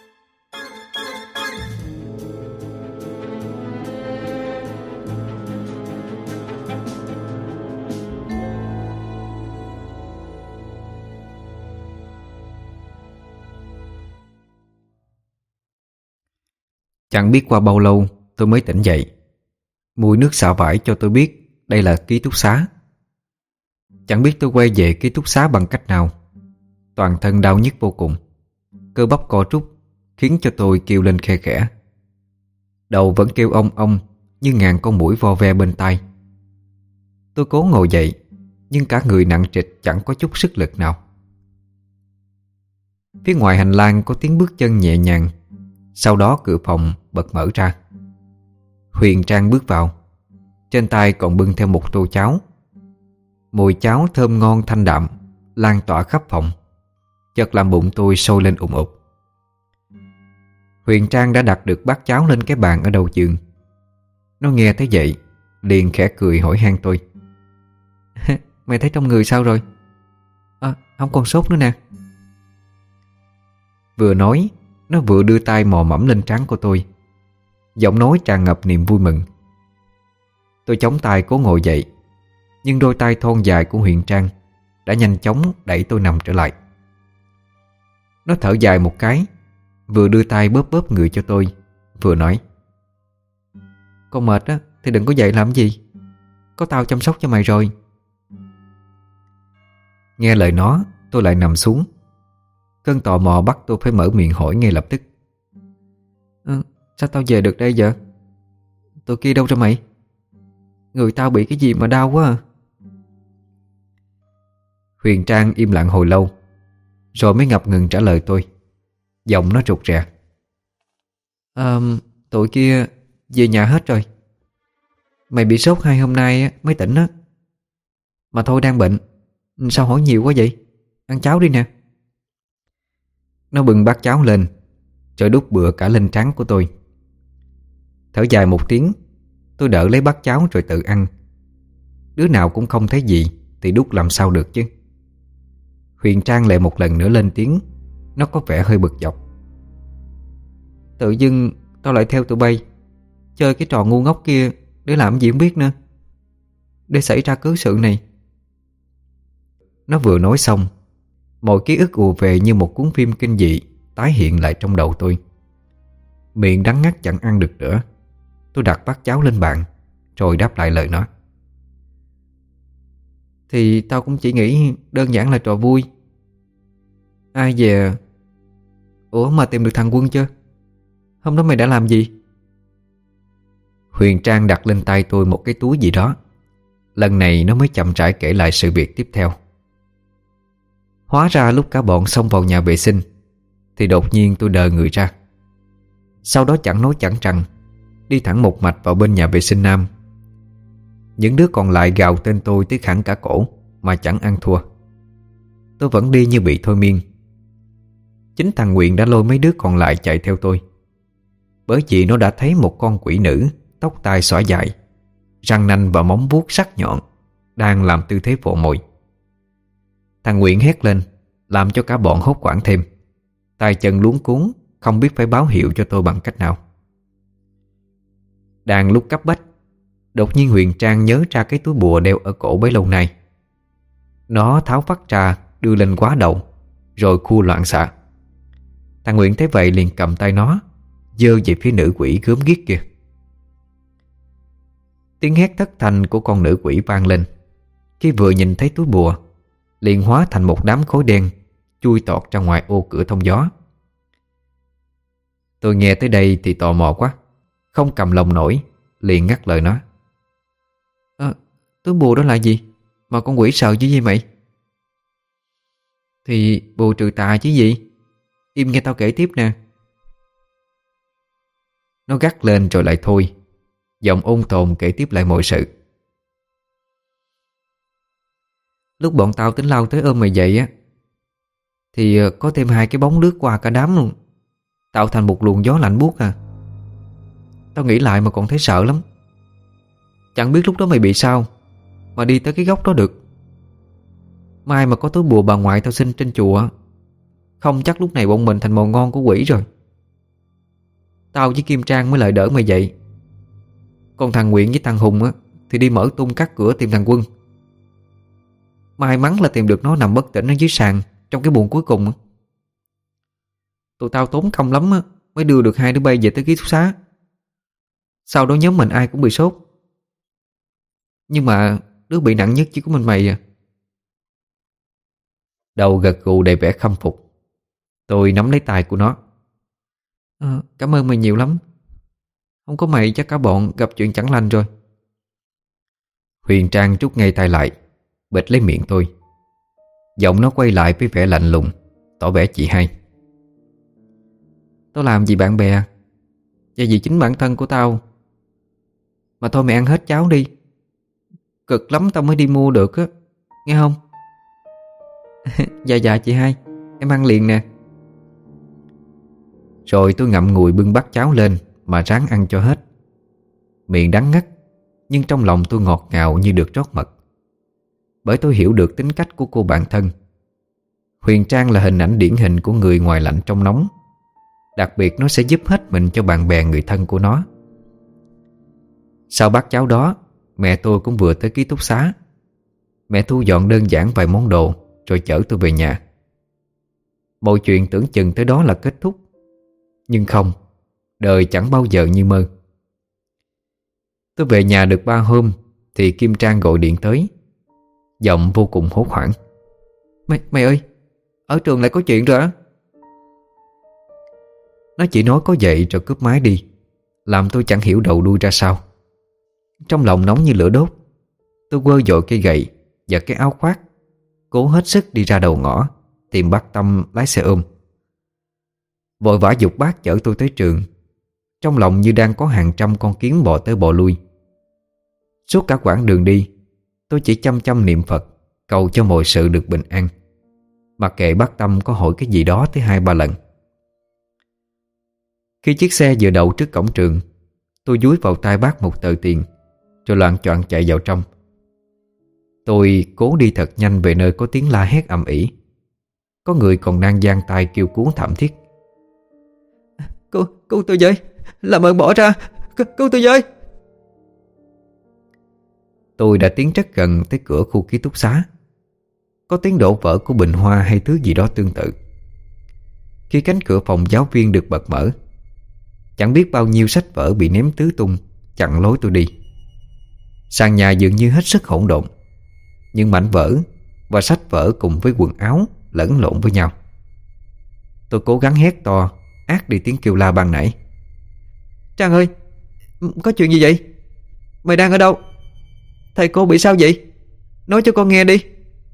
Chẳng biết qua bao lâu tôi mới tỉnh dậy. Mùi nước xạ vải cho tôi biết đây là ký túc xá. Chẳng biết tôi quay về ký túc xá bằng cách nào. Toàn thân đau nhức vô cùng. Cơ bắp co rút khiến cho tôi kêu lên khe khẽ. Đầu vẫn kêu ong ong như ngàn con muỗi vo ve bên tai. Tôi cố ngồi dậy, nhưng cả người nặng trịch chẳng có chút sức lực nào. Phía ngoài hành lang có tiếng bước chân nhẹ nhàng. Sau đó cửa phòng bật mở ra. Huyền Trang bước vào. Trên tay còn bưng theo một tô cháo. Mùi cháo thơm ngon thanh đạm lan tỏa khắp phòng, chợt làm bụng tôi sôi lên ủng ục. Huyền Trang đã đặt được bát cháo lên cái bàn ở đầu giường. Nó nghe thấy vậy liền khẽ cười hỏi han tôi. Mày thấy trong người sao rồi? Không còn sốt nữa nè. Vừa nói, nó vừa đưa tay mò mẫm lên trán của tôi. Giọng nói tràn ngập niềm vui mừng. Tôi chống tay cố ngồi dậy, nhưng đôi tay thon dài của Huyền Trang đã nhanh chóng đẩy tôi nằm trở lại. Nó thở dài một cái, vừa đưa tay bóp bóp người cho tôi, vừa nói. Con mệt á thì đừng có dậy làm gì, có tao chăm sóc cho mày rồi. Nghe lời nó, tôi lại nằm xuống. Cơn tò mò bắt tôi phải mở miệng hỏi ngay lập tức. Sao tao về được đây vậy? Tụi kia đâu ra mày? Người tao bị cái gì mà đau quá à? Huyền Trang im lặng hồi lâu, rồi mới ngập ngừng trả lời tôi. Giọng nó rụt rè. Tụi kia về nhà hết rồi. Mày bị sốt 2 hôm nay mới tỉnh á. Mà thôi đang bệnh, sao hỏi nhiều quá vậy? Ăn cháo đi nè. Nó bưng bát cháo lên, rồi đút bừa cả lên trán của tôi. Thở dài một tiếng, tôi đỡ lấy bát cháo rồi tự ăn. Đứa nào cũng không thấy gì thì đút làm sao được chứ. Huyền Trang lại một lần nữa lên tiếng. Nó có vẻ hơi bực dọc. Tự dưng tao lại theo tụi bay chơi cái trò ngu ngốc kia để làm gì không biết nữa, để xảy ra cớ sự này. Nó vừa nói xong, mọi ký ức ùa về như một cuốn phim kinh dị tái hiện lại trong đầu tôi. Miệng đắng ngắt chẳng ăn được nữa. Tôi đặt bát cháo lên bàn, rồi đáp lại lời nó. Thì tao cũng chỉ nghĩ đơn giản là trò vui. Ai về. Ủa mà tìm được thằng Quân chưa? Hôm đó mày đã làm gì? Huyền Trang đặt lên tay tôi một cái túi gì đó. Lần này nó mới chậm rãi kể lại sự việc tiếp theo. Hóa ra lúc cả bọn xông vào nhà vệ sinh thì đột nhiên tôi đờ người ra. Sau đó chẳng nói chẳng rằng đi thẳng một mạch vào bên nhà vệ sinh nam. Những đứa còn lại gào tên tôi tới khẳng cả cổ mà chẳng ăn thua. Tôi vẫn đi như bị thôi miên. Chính thằng Nguyện đã lôi mấy đứa còn lại chạy theo tôi. bởi vì nó đã thấy một con quỷ nữ, tóc tai xõa dài, răng nanh và móng vuốt sắc nhọn, đang làm tư thế vồ mồi. Thằng Nguyện hét lên, làm cho cả bọn hốt hoảng thêm, tay chân luống cuống, không biết phải báo hiệu cho tôi bằng cách nào. Đang lúc cấp bách, đột nhiên Huyền Trang nhớ ra cái túi bùa đeo ở cổ bấy lâu nay. Nó tháo vắt ra, đưa lên quá đầu, rồi khua loạn xạ. Thằng Nguyện thấy vậy liền cầm tay nó, giơ về phía nữ quỷ gớm ghiếc kia. Tiếng hét thất thanh của con nữ quỷ vang lên. Khi vừa nhìn thấy túi bùa, liền hóa thành một đám khối đen chui tọt ra ngoài ô cửa thông gió. Tôi nghe tới đây thì tò mò quá, không cầm lòng nổi, liền ngắt lời nó. Túi bùa đó là gì mà con quỷ sợ chứ gì mày? Thì bùa trừ tà chứ gì. Im nghe tao kể tiếp nè. Nó gắt lên rồi lại thôi, giọng ôn tồn kể tiếp lại mọi sự. Lúc bọn tao tính lao tới ôm mày dậy á, thì có thêm 2 cái bóng lướt qua cả đám luôn, tạo thành một luồng gió lạnh buốt à. Tao nghĩ lại mà còn thấy sợ lắm. Chẳng biết lúc đó mày bị sao mà đi tới cái góc đó được. Mai mà có túi bùa bà ngoại tao xin trên chùa, không chắc lúc này bọn mình thành mồi ngon của quỷ rồi. Tao với Kim Trang mới lại đỡ mày dậy. Còn thằng Nguyện với thằng Hùng á thì đi mở tung các cửa tìm thằng Quân. May mắn là tìm được nó nằm bất tỉnh ở dưới sàn trong cái buồng cuối cùng á. Tụi tao tốn công lắm á mới đưa được 2 đứa bay về tới ký túc xá. Sau đó nhóm mình ai cũng bị sốt, nhưng mà đứa bị nặng nhất chỉ có mình mày à. Đầu gật gù đầy vẻ khâm phục. Tôi nắm lấy tay của nó. Cảm ơn mày nhiều lắm. Không có mày chắc cả bọn gặp chuyện chẳng lành rồi. Huyền Trang trút ngay tay lại, bịt lấy miệng tôi. Giọng nó quay lại với vẻ lạnh lùng, tỏ vẻ chị hay. Tao làm gì bạn bè, và vì chính bản thân của tao. Mà thôi mày ăn hết cháo đi, cực lắm tao mới đi mua được á, nghe không? Dạ chị hai, em ăn liền nè. Rồi tôi ngậm ngùi bưng bát cháo lên mà ráng ăn cho hết. Miệng đắng ngắt, nhưng trong lòng tôi ngọt ngào như được trót mật. Bởi tôi hiểu được tính cách của cô bạn thân. Huyền Trang là hình ảnh điển hình của người ngoài lạnh trong nóng. Đặc biệt nó sẽ giúp hết mình cho bạn bè người thân của nó. Sau bát cháo đó, mẹ tôi cũng vừa tới ký túc xá. Mẹ thu dọn đơn giản vài món đồ rồi chở tôi về nhà. Mọi chuyện tưởng chừng tới đó là kết thúc, nhưng không, đời chẳng bao giờ như mơ. Tôi về nhà được 3 hôm thì Kim Trang gọi điện tới, giọng vô cùng hốt hoảng. Mày ơi, ở trường lại có chuyện rồi á. Nó chỉ nói có vậy rồi cúp máy đi, làm tôi chẳng hiểu đầu đuôi ra sao. Trong lòng nóng như lửa đốt, tôi quơ dội cây gậy và cái áo khoác, cố hết sức đi ra đầu ngõ tìm bác Tâm lái xe ôm. Vội vã giục bác chở tôi tới trường. Trong lòng như đang có hàng trăm con kiến bò tới bò lui. Suốt cả quãng đường đi, tôi chỉ chăm chăm niệm Phật, cầu cho mọi sự được bình an, mặc kệ bác Tâm có hỏi cái gì đó tới 2-3 lần. Khi chiếc xe vừa đậu trước cổng trường, tôi dúi vào tay bác một tờ tiền, rồi loạng choạng chạy vào trong. Tôi cố đi thật nhanh về nơi có tiếng la hét ầm ĩ. Có người còn đang giang tay kêu cứu thảm thiết. Cứu tôi với, làm ơn bỏ ra, cứu tôi với. Tôi đã tiến rất gần tới cửa khu ký túc xá. Có tiếng đổ vỡ của bình hoa hay thứ gì đó tương tự. Khi cánh cửa phòng giáo viên được bật mở, chẳng biết bao nhiêu sách vở bị ném tứ tung, chặn lối tôi đi. Sàn nhà dường như hết sức hỗn độn. Những mảnh vỡ và sách vở cùng với quần áo lẫn lộn với nhau. Tôi cố gắng hét to, át đi tiếng kêu la ban nãy. Trang ơi, có chuyện gì vậy? Mày đang ở đâu? Thầy cô bị sao vậy? Nói cho con nghe đi.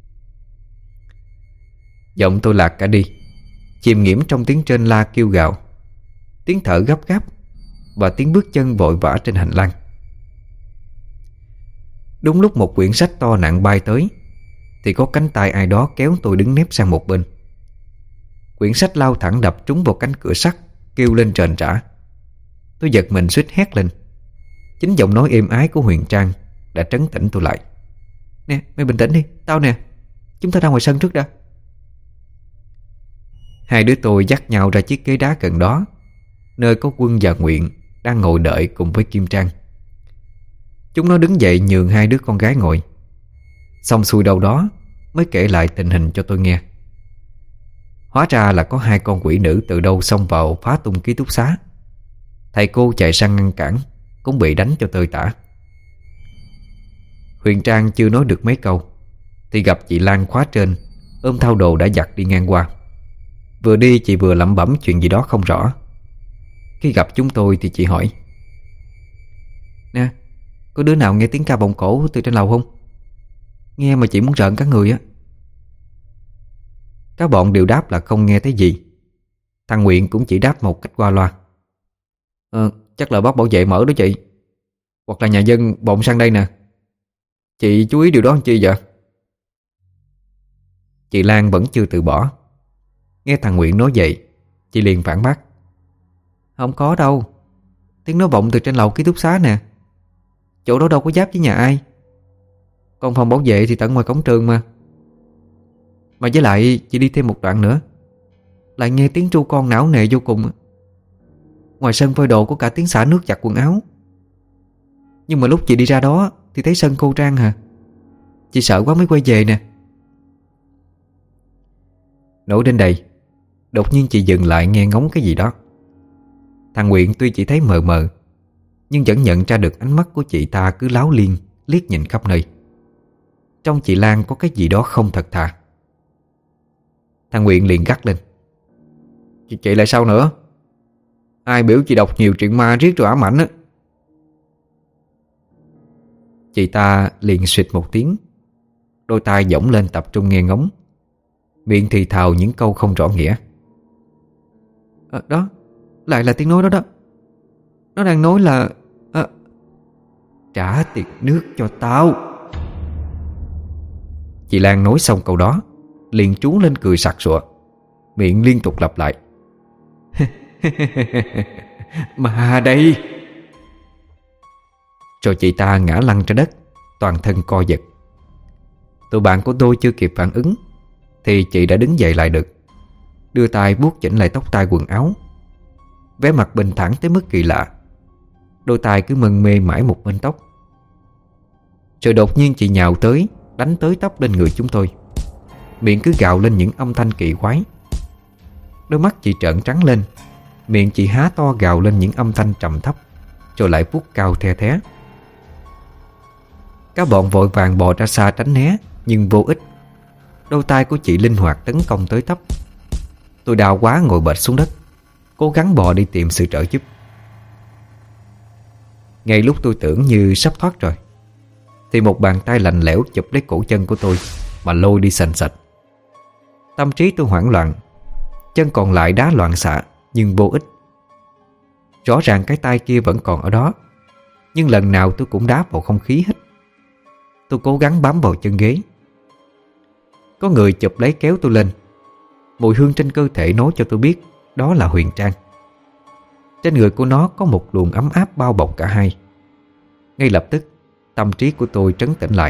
Giọng tôi lạc cả đi, chìm nghiễm trong tiếng trên la kêu gào, tiếng thở gấp gáp và tiếng bước chân vội vã trên hành lang. Đúng lúc một quyển sách to nặng bay tới, thì có cánh tay ai đó kéo tôi đứng nép sang một bên. Quyển sách lao thẳng đập trúng vào cánh cửa sắt, kêu lên rền rã. Tôi giật mình suýt hét lên. Chính giọng nói êm ái của Huyền Trang đã trấn tĩnh tôi lại. Nè, mày bình tĩnh đi, tao nè. Chúng ta ra ngoài sân trước đã. Hai đứa tôi dắt nhau ra chiếc ghế đá gần đó, nơi có Quân và Nguyện đang ngồi đợi cùng với Kim Trang. Chúng nó đứng dậy nhường hai đứa con gái ngồi. Xong xuôi đâu đó mới kể lại tình hình cho tôi nghe. Hóa ra là có hai con quỷ nữ từ đâu xông vào phá tung ký túc xá. Thầy cô chạy sang ngăn cản cũng bị đánh cho tơi tả. Huyền Trang chưa nói được mấy câu thì gặp chị Lan khóa trên ôm thao đồ đã giặt đi ngang qua. Vừa đi chị vừa lẩm bẩm chuyện gì đó không rõ. Khi gặp chúng tôi thì chị hỏi: Nè, có đứa nào nghe tiếng ca bồng cổ từ trên lầu không? Nghe mà chị muốn rợn cả người á. Các bọn đều đáp là không nghe thấy gì. Thằng Nguyện cũng chỉ đáp một cách qua loa: Chắc là bác bảo vệ mở đó chị. Hoặc là nhà dân bồng sang đây nè. Chị chú ý điều đó làm chi vậy? Chị Lan vẫn chưa từ bỏ. Nghe thằng Nguyện nói vậy, chị liền phản bác: Không có đâu. Tiếng nói vọng từ trên lầu ký túc xá nè. Chỗ đó đâu có giáp với nhà ai. Còn phòng bảo vệ thì tận ngoài cổng trường mà. Mà với lại chị đi thêm một đoạn nữa lại nghe tiếng tru con não nề vô cùng. Ngoài sân phơi đồ có cả tiếng xả nước giặt quần áo. Nhưng mà lúc chị đi ra đó thì thấy sân khô trang hả. Chị sợ quá mới quay về nè. Nói đến đây, đột nhiên chị dừng lại nghe ngóng cái gì đó. Thằng Nguyện tuy chỉ thấy mờ mờ, nhưng vẫn nhận ra được ánh mắt của chị ta cứ láo liên liếc nhìn khắp nơi. Trong chị Lan có cái gì đó không thật thà. Thằng Nguyện liền gắt lên: Chị lại sao nữa? Ai biểu chị đọc nhiều truyện ma riết rồi ám ảnh á? Chị ta liền suýt một tiếng, đôi tai dõng lên tập trung nghe ngóng, miệng thì thào những câu không rõ nghĩa. Đó, lại là tiếng nói đó đó. Nó đang nói là trả tiền nước cho tao. Chị Lan nói xong câu đó liền trú lên cười sặc sụa, miệng liên tục lặp lại: Mà đây. Rồi chị ta ngã lăn ra đất, toàn thân co giật. Tụi bạn của tôi chưa kịp phản ứng thì chị đã đứng dậy lại được, đưa tay vuốt chỉnh lại tóc tai quần áo, vẻ mặt bình thản tới mức kỳ lạ. Đôi tay cứ mân mê mãi một bên tóc. Rồi đột nhiên chị nhào tới, đánh tới tóc lên người chúng tôi, miệng cứ gào lên những âm thanh kỳ quái. Đôi mắt chị trợn trắng lên, miệng chị há to gào lên những âm thanh trầm thấp, rồi lại vuốt cao the thé. Các bọn vội vàng bò ra xa tránh né, nhưng vô ích. Đôi tay của chị linh hoạt tấn công tới tấp. Tôi đau quá ngồi bệt xuống đất, cố gắng bò đi tìm sự trợ giúp. Ngay lúc tôi tưởng như sắp thoát rồi thì một bàn tay lạnh lẽo chụp lấy cổ chân của tôi mà lôi đi sành sạch. Tâm trí tôi hoảng loạn, chân còn lại đá loạn xạ nhưng vô ích. Rõ ràng cái tay kia vẫn còn ở đó, nhưng lần nào tôi cũng đá vào không khí hết. Tôi cố gắng bám vào chân ghế. Có người chụp lấy kéo tôi lên. Mùi hương trên cơ thể nói cho tôi biết đó là Huyền Trang. Trên người của nó có một luồng ấm áp bao bọc cả hai. Ngay lập tức tâm trí của tôi trấn tĩnh lại.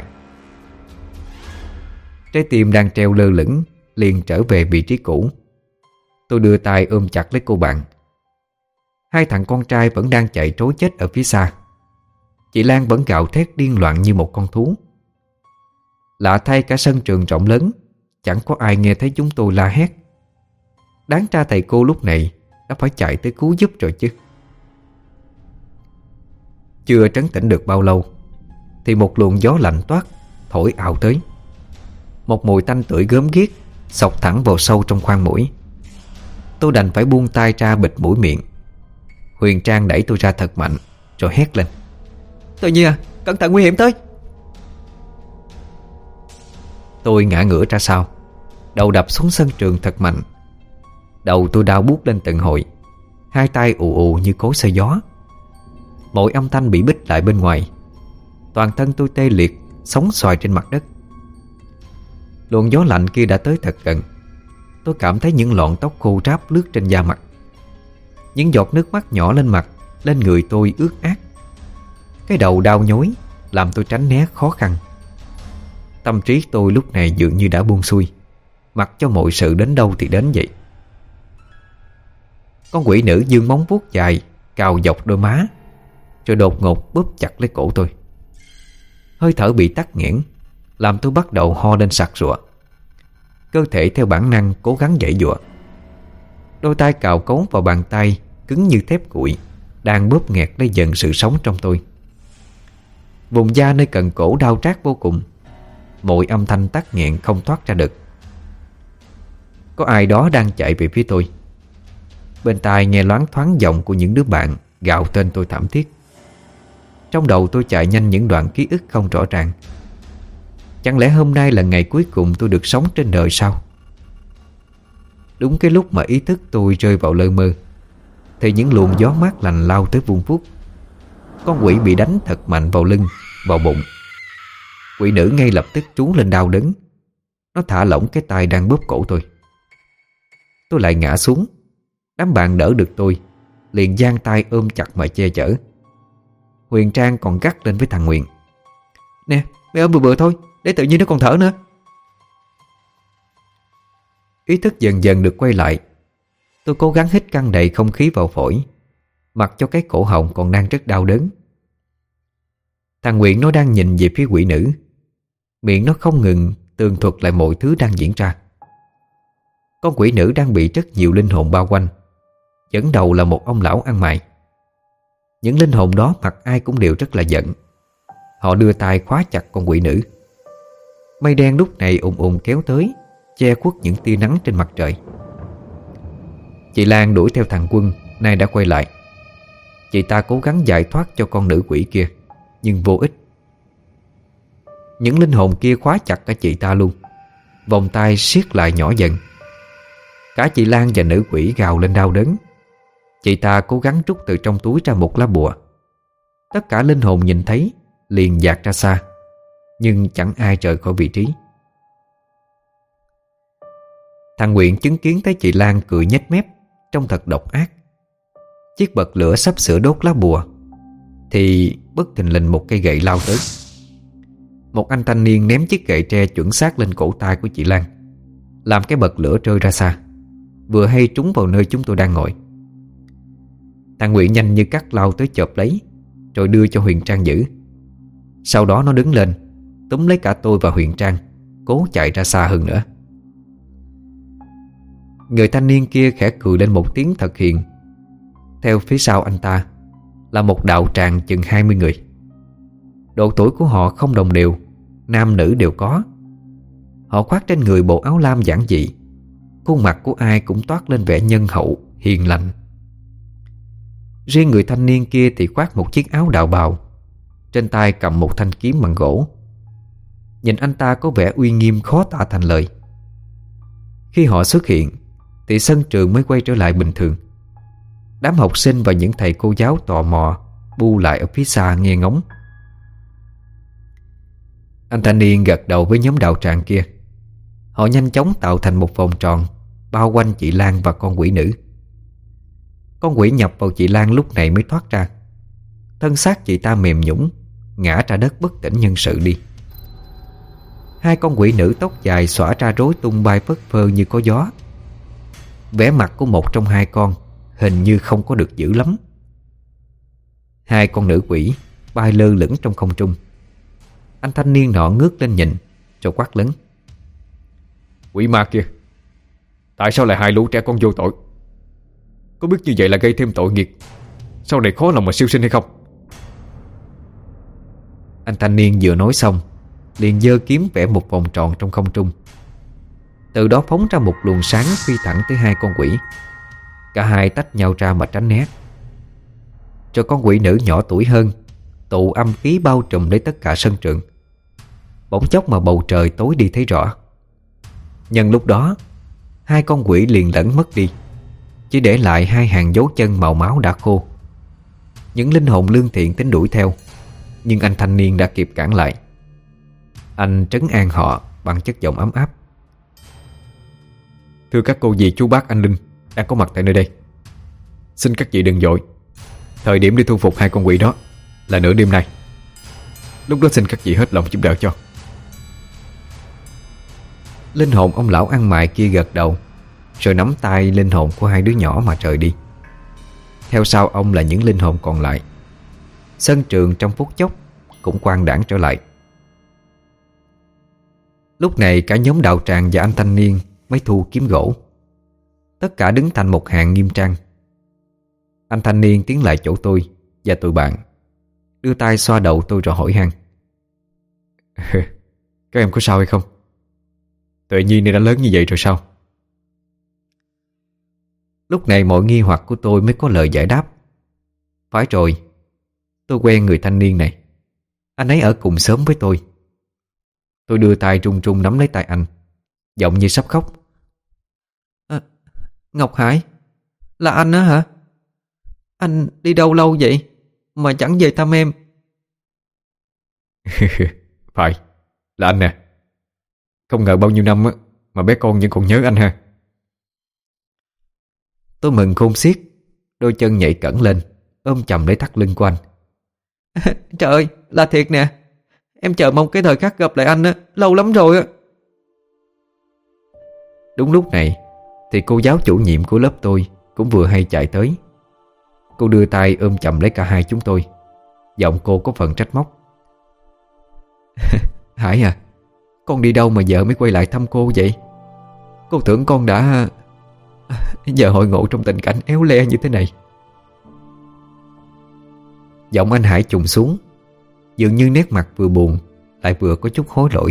Trái tim đang treo lơ lửng liền trở về vị trí cũ. Tôi đưa tay ôm chặt lấy cô bạn. Hai thằng con trai vẫn đang chạy trối chết ở phía xa. Chị Lan vẫn gào thét điên loạn như một con thú. Lạ thay, cả sân trường rộng lớn chẳng có ai nghe thấy chúng tôi la hét. Đáng ra thầy cô lúc này đã phải chạy tới cứu giúp rồi chứ. Chưa trấn tĩnh được bao lâu thì một luồng gió lạnh toát thổi ào tới. Một mùi tanh tưởi gớm ghiếc xộc thẳng vào sâu trong khoang mũi. Tôi đành phải buông tay ra bịt mũi miệng. Huyền Trang đẩy tôi ra thật mạnh rồi hét lên: Tự nhiên à, cẩn thận nguy hiểm tới. Tôi ngã ngửa ra sau, đầu đập xuống sân trường thật mạnh. Đầu tôi đau buốt lên từng hồi, hai tay ù ù như cối xay gió. Mọi âm thanh bị bít lại bên ngoài. Toàn thân tôi tê liệt, sóng xoài trên mặt đất. Luồng gió lạnh kia đã tới thật gần. Tôi cảm thấy những lọn tóc khô ráp lướt trên da mặt. Những giọt nước mắt nhỏ lên mặt lên người tôi ướt át. Cái đầu đau nhói làm tôi tránh né khó khăn. Tâm trí tôi lúc này dường như đã buông xuôi, mặc cho mọi sự đến đâu thì đến vậy. Con quỷ nữ giương móng vuốt dài cào dọc đôi má, rồi đột ngột bóp chặt lấy cổ tôi. Hơi thở bị tắc nghẽn làm tôi bắt đầu ho lên sặc sụa. Cơ thể theo bản năng cố gắng giãy giụa. Đôi tay cào cấu vào bàn tay cứng như thép cuội đang bóp nghẹt lấy dần sự sống trong tôi. Vùng da nơi cận cổ đau rát vô cùng. Mọi âm thanh tắc nghẹn không thoát ra được. Có ai đó đang chạy về phía tôi. Bên tai nghe loáng thoáng giọng của những đứa bạn gào tên tôi thảm thiết. Trong đầu tôi chạy nhanh những đoạn ký ức không rõ ràng. Chẳng lẽ hôm nay là ngày cuối cùng tôi được sống trên đời sao? Đúng cái lúc mà ý thức tôi rơi vào lơ mơ, thì những luồng gió mát lành lao tới vun vút. Con quỷ bị đánh thật mạnh vào lưng, vào bụng. Quỷ nữ ngay lập tức trú lên đau đớn. Nó thả lỏng cái tay đang bóp cổ tôi. Tôi lại ngã xuống. Đám bạn đỡ được tôi, liền giang tay ôm chặt mà che chở. Huyền Trang còn gắt lên với thằng Nguyện: "Nè, mày ôm bừa bừa thôi, để tự nhiên nó còn thở nữa." Ý thức dần dần được quay lại. Tôi cố gắng hít căng đầy không khí vào phổi, mặc cho cái cổ họng còn đang rất đau đớn. Thằng Nguyện nó đang nhìn về phía quỷ nữ. Miệng nó không ngừng tường thuật lại mọi thứ đang diễn ra. Con quỷ nữ đang bị rất nhiều linh hồn bao quanh. Dẫn đầu là một ông lão ăn mày. Những linh hồn đó mặt ai cũng đều rất là giận. Họ đưa tay khóa chặt con quỷ nữ. Mây đen lúc này ùn ùn kéo tới, che khuất những tia nắng trên mặt trời. Chị Lan đuổi theo thằng Quân, nay đã quay lại. Chị ta cố gắng giải thoát cho con nữ quỷ kia, nhưng vô ích. Những linh hồn kia khóa chặt cả chị ta luôn. Vòng tay siết lại nhỏ dần. Cả chị Lan và nữ quỷ gào lên đau đớn. Chị ta cố gắng rút từ trong túi ra một lá bùa. Tất cả linh hồn nhìn thấy liền dạt ra xa, nhưng chẳng ai rời khỏi vị trí. Thằng Nguyện chứng kiến thấy chị Lan cười nhếch mép, trông thật độc ác. Chiếc bật lửa sắp sửa đốt lá bùa thì bất thình lình một cây gậy lao tới. Một anh thanh niên ném chiếc gậy tre chuẩn xác lên cổ tay của chị Lan, làm cái bật lửa rơi ra xa, vừa hay trúng vào nơi chúng tôi đang ngồi. Thằng Nguyện nhanh như cắt lao tới chộp lấy, rồi đưa cho Huyền Trang giữ. Sau đó nó đứng lên, túm lấy cả tôi và Huyền Trang, cố chạy ra xa hơn nữa. Người thanh niên kia khẽ cười lên một tiếng thật hiền. Theo phía sau anh ta là một đạo tràng chừng 20 người. Độ tuổi của họ không đồng đều, nam nữ đều có. Họ khoác trên người bộ áo lam giản dị. Khuôn mặt của ai cũng toát lên vẻ nhân hậu, hiền lành. Riêng người thanh niên kia thì khoác một chiếc áo đạo bào, trên tay cầm một thanh kiếm bằng gỗ. Nhìn anh ta có vẻ uy nghiêm khó tả thành lời. Khi họ xuất hiện thì sân trường mới quay trở lại bình thường. Đám học sinh và những thầy cô giáo tò mò bu lại ở phía xa nghe ngóng. Anh thanh niên gật đầu với nhóm đạo tràng kia. Họ nhanh chóng tạo thành một vòng tròn bao quanh chị Lan và con quỷ nữ. Con quỷ nhập vào chị Lan lúc này mới thoát ra. Thân xác chị ta mềm nhũn, ngã ra đất bất tỉnh nhân sự đi. Hai con quỷ nữ tóc dài xõa ra rối tung bay phất phơ như có gió. Vẻ mặt của một trong hai con hình như không có được giữ lắm. Hai con nữ quỷ bay lơ lửng trong không trung. Anh thanh niên nọ ngước lên nhìn, rồi quát lớn: "Quỷ ma kia, tại sao lại hại lũ trẻ con vô tội? Có biết như vậy là gây thêm tội nghiệp, sau này khó lòng mà siêu sinh hay không?" Anh thanh niên vừa nói xong, liền giơ kiếm vẽ một vòng tròn trong không trung. Từ đó phóng ra một luồng sáng phi thẳng tới hai con quỷ. Cả hai tách nhau ra mà tránh né. Cho con quỷ nữ nhỏ tuổi hơn tụ âm khí bao trùm lấy tất cả sân trường. Bỗng chốc mà bầu trời tối đi thấy rõ. Nhân lúc đó, hai con quỷ liền lẫn mất đi, chỉ để lại hai hàng dấu chân màu máu đã khô. Những linh hồn lương thiện tính đuổi theo, nhưng anh thanh niên đã kịp cản lại. Anh trấn an họ bằng chất giọng ấm áp: "Thưa các cô dì chú bác anh Linh đang có mặt tại nơi đây, xin các vị đừng vội. Thời điểm để thu phục hai con quỷ đó là nửa đêm nay. Lúc đó xin các vị hết lòng giúp đỡ cho. Linh hồn ông lão ăn mày kia gật đầu, rồi nắm tay linh hồn của hai đứa nhỏ mà rời đi. Theo sau ông là những linh hồn còn lại. Sân trường trong phút chốc cũng quang đãng trở lại. Lúc này cả nhóm đạo tràng và anh thanh niên mới thu kiếm gỗ. Tất cả đứng thành một hàng nghiêm trang. Anh thanh niên tiến lại chỗ tôi và tụi bạn, đưa tay xoa đầu tôi rồi hỏi han: Các em có sao hay không? Tuệ Nhi này đã lớn như vậy rồi sao? Lúc này mọi nghi hoặc của tôi mới có lời giải đáp. Phải rồi, tôi quen người thanh niên này. Anh ấy ở cùng xóm với tôi. Tôi đưa tay trung trung nắm lấy tay anh, giọng như sắp khóc. Ngọc Hải, là anh á hả? Anh đi đâu lâu vậy mà chẳng về thăm em? Phải, là anh nè. Không ngờ bao nhiêu năm mà bé con vẫn còn nhớ anh ha. Tôi mừng khôn xiết, đôi chân nhảy cẫng lên, ôm chầm lấy thắt lưng của anh. Trời ơi, là thiệt nè. Em chờ mong cái thời khắc gặp lại anh á, lâu lắm rồi á. Đúng lúc này thì cô giáo chủ nhiệm của lớp tôi cũng vừa hay chạy tới. Cô đưa tay ôm chầm lấy cả hai chúng tôi, giọng cô có phần trách móc. Hải à, con đi đâu mà vợ mới quay lại thăm cô vậy? Cô tưởng con đã... Giờ hội ngộ trong tình cảnh éo le như thế này. Giọng anh Hải trùng xuống, dường như nét mặt vừa buồn lại vừa có chút hối lỗi.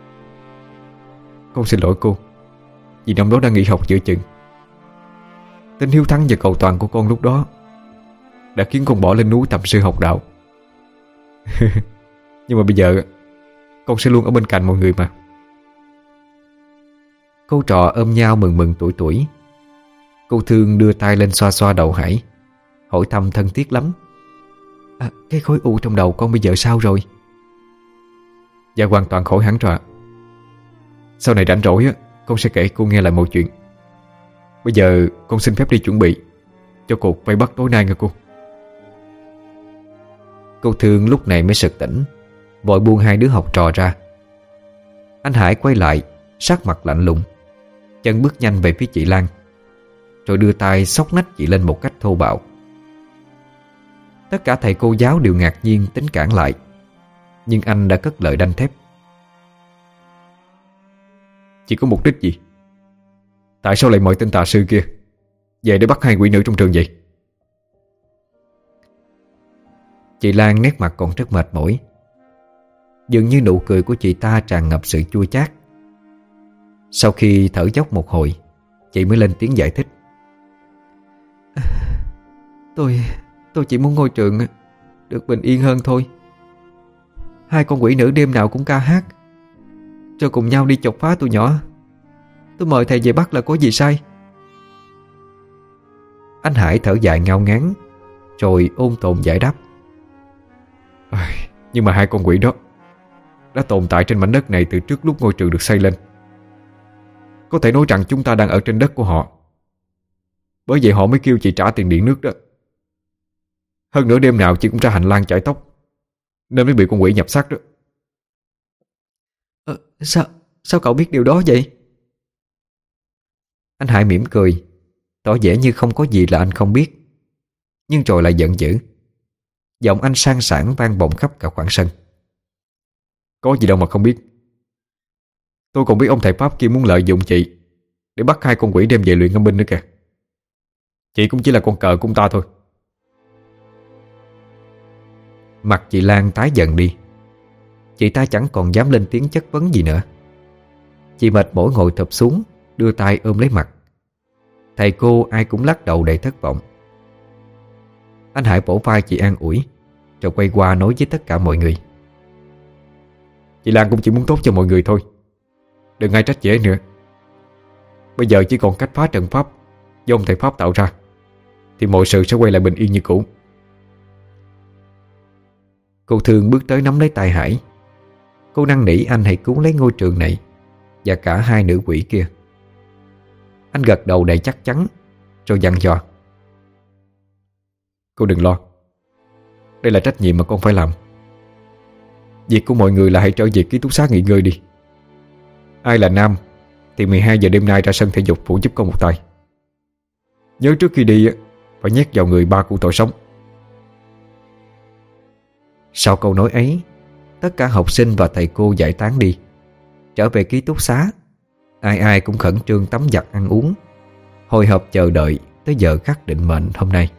Con xin lỗi cô, vì năm đó đã nghỉ học giữa chừng. Tính hiếu thắng và cầu toàn của con lúc đó đã khiến con bỏ lên núi tầm sư học đạo. Nhưng mà bây giờ con sẽ luôn ở bên cạnh mọi người mà. Cô trò ôm nhau mừng mừng tuổi tuổi. Cô Thương đưa tay lên xoa xoa đầu Hải, hỏi thăm thân thiết lắm. Cái khối u trong đầu con bây giờ sao rồi? Dạ hoàn toàn khỏi hẳn rồi ạ. Sau này rảnh rỗi con sẽ kể cô nghe lại mọi chuyện. Bây giờ con xin phép đi chuẩn bị cho cuộc vây bắt tối nay nha cô. Cô Thương lúc này mới sực tỉnh, vội buông hai đứa học trò ra. Anh Hải quay lại, sắc mặt lạnh lùng, chân bước nhanh về phía chị Lan, rồi đưa tay xốc nách chị lên một cách thô bạo. Tất cả thầy cô giáo đều ngạc nhiên tính cản lại, nhưng anh đã cất lời đanh thép. Chị có mục đích gì? Tại sao lại mời tên tà sư kia về để bắt hai quỷ nữ trong trường vậy? Chị Lan nét mặt còn rất mệt mỏi. Dường như nụ cười của chị ta tràn ngập sự chua chát. Sau khi thở dốc một hồi, chị mới lên tiếng giải thích. Tôi chỉ muốn ngôi trường được bình yên hơn thôi. Hai con quỷ nữ đêm nào cũng ca hát, rồi cùng nhau đi chọc phá tụi nhỏ. Tôi mời thầy về bắt là có gì sai? Anh Hải thở dài ngao ngán, rồi ôn tồn giải đáp. Nhưng mà hai con quỷ đó đã tồn tại trên mảnh đất này từ trước lúc ngôi trường được xây lên. Có thể nói rằng chúng ta đang ở trên đất của họ. Bởi vậy họ mới kêu chị trả tiền điện nước đó. Hơn nữa đêm nào chị cũng ra hành lang chải tóc, nên mới bị con quỷ nhập xác đó. Sao cậu biết điều đó vậy? Anh Hải mỉm cười, tỏ vẻ như không có gì là anh không biết, nhưng rồi lại giận dữ. Giọng anh sang sảng vang vọng khắp cả khoảng sân. Có gì đâu mà không biết. Tôi còn biết ông thầy Pháp kia muốn lợi dụng chị để bắt hai con quỷ đem về luyện âm binh nữa kìa. Chị cũng chỉ là con cờ của ông ta thôi. Mặt chị Lan tái dần đi. Chị ta chẳng còn dám lên tiếng chất vấn gì nữa. Chị mệt mỏi ngồi thụp xuống, đưa tay ôm lấy mặt. Thầy cô ai cũng lắc đầu đầy thất vọng. Anh Hải vỗ vai chị an ủi, rồi quay qua nói với tất cả mọi người. Chị Lan cũng chỉ muốn tốt cho mọi người thôi, đừng ai trách dễ nữa. Bây giờ chỉ còn cách phá trận pháp do ông thầy Pháp tạo ra, thì mọi sự sẽ quay lại bình yên như cũ. Cô Thương bước tới nắm lấy tay Hải. Cô năn nỉ anh hãy cứu lấy ngôi trường này và cả hai nữ quỷ kia. Anh gật đầu đầy chắc chắn, rồi dặn dò. Cô đừng lo, Đây là trách nhiệm mà con phải làm. Việc của mọi người là hãy trở về ký túc xá nghỉ ngơi đi. Ai là nam thì 12 giờ đêm nay ra sân thể dục phụ giúp con một tay. Nhớ trước khi đi phải nhét vào người 3 củ tỏi sống. Sau câu nói ấy, tất cả học sinh và thầy cô giải tán đi, trở về ký túc xá. Ai ai cũng khẩn trương tắm giặt ăn uống, hồi hộp chờ đợi tới giờ khắc định mệnh hôm nay.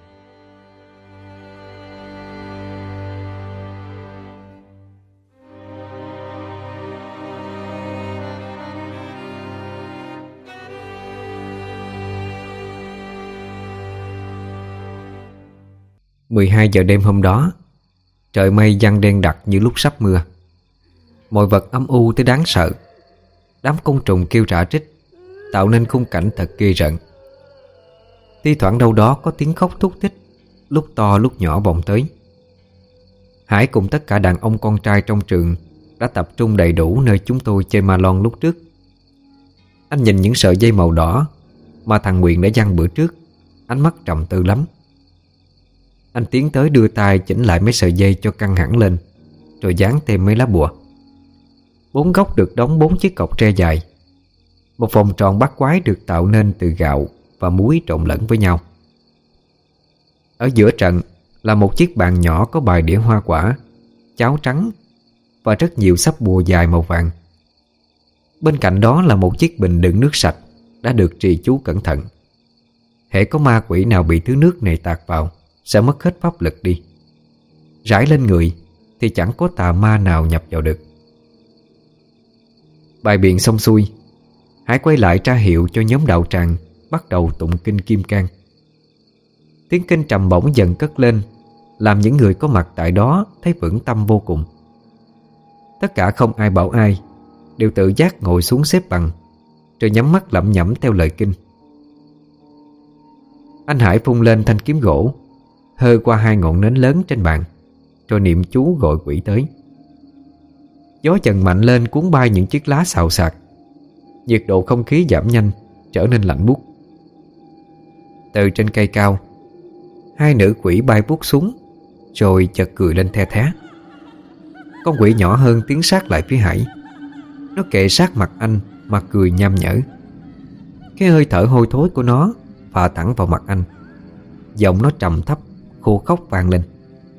Mười hai giờ đêm hôm đó, trời mây giăng đen đặc như lúc sắp mưa. Mọi vật âm u tới đáng sợ. Đám côn trùng kêu rả rích, tạo nên khung cảnh thật ghê rợn. Thi thoảng đâu đó có tiếng khóc thúc thích, lúc to lúc nhỏ vọng tới. Hải cùng tất cả đàn ông con trai trong trường đã tập trung đầy đủ nơi chúng tôi chơi ma lon lúc trước. Anh nhìn những sợi dây màu đỏ mà thằng Nguyện đã giăng bữa trước, ánh mắt trầm tư lắm. Anh tiến tới đưa tay chỉnh lại mấy sợi dây cho căng hẳn lên, rồi dán thêm mấy lá bùa. 4 góc được đóng 4 chiếc cọc tre dài. Một vòng tròn bắt quái được tạo nên từ gạo và muối trộn lẫn với nhau. Ở giữa trận là một chiếc bàn nhỏ có bài đĩa hoa quả, cháo trắng và rất nhiều sắp bùa dài màu vàng. Bên cạnh đó là một chiếc bình đựng nước sạch đã được trì chú cẩn thận. Hễ có ma quỷ nào bị thứ nước này tạt vào sẽ mất hết pháp lực đi. Rải lên người thì chẳng có tà ma nào nhập vào được. Bài biện xong xuôi, Hải quay lại tra hiệu cho nhóm đạo tràng bắt đầu tụng kinh Kim Cang. Tiếng kinh trầm bổng dần cất lên, làm những người có mặt tại đó thấy vững tâm vô cùng. Tất cả không ai bảo ai, đều tự giác ngồi xuống xếp bằng, rồi nhắm mắt lẩm nhẩm theo lời kinh. Anh Hải phun lên thanh kiếm gỗ, hơ qua 2 ngọn nến lớn trên bàn, rồi niệm chú gọi quỷ tới. Gió dần mạnh lên cuốn bay những chiếc lá xào xạc. Nhiệt độ không khí giảm nhanh, trở nên lạnh buốt. Từ trên cây cao, 2 nữ quỷ bay vút xuống, rồi chợt cười lên the thé. Con quỷ nhỏ hơn tiến sát lại phía Hải. Nó kề sát mặt anh mà cười nham nhở. Cái hơi thở hôi thối của nó phả thẳng vào mặt anh. Giọng nó trầm thấp, khô khóc vang lên.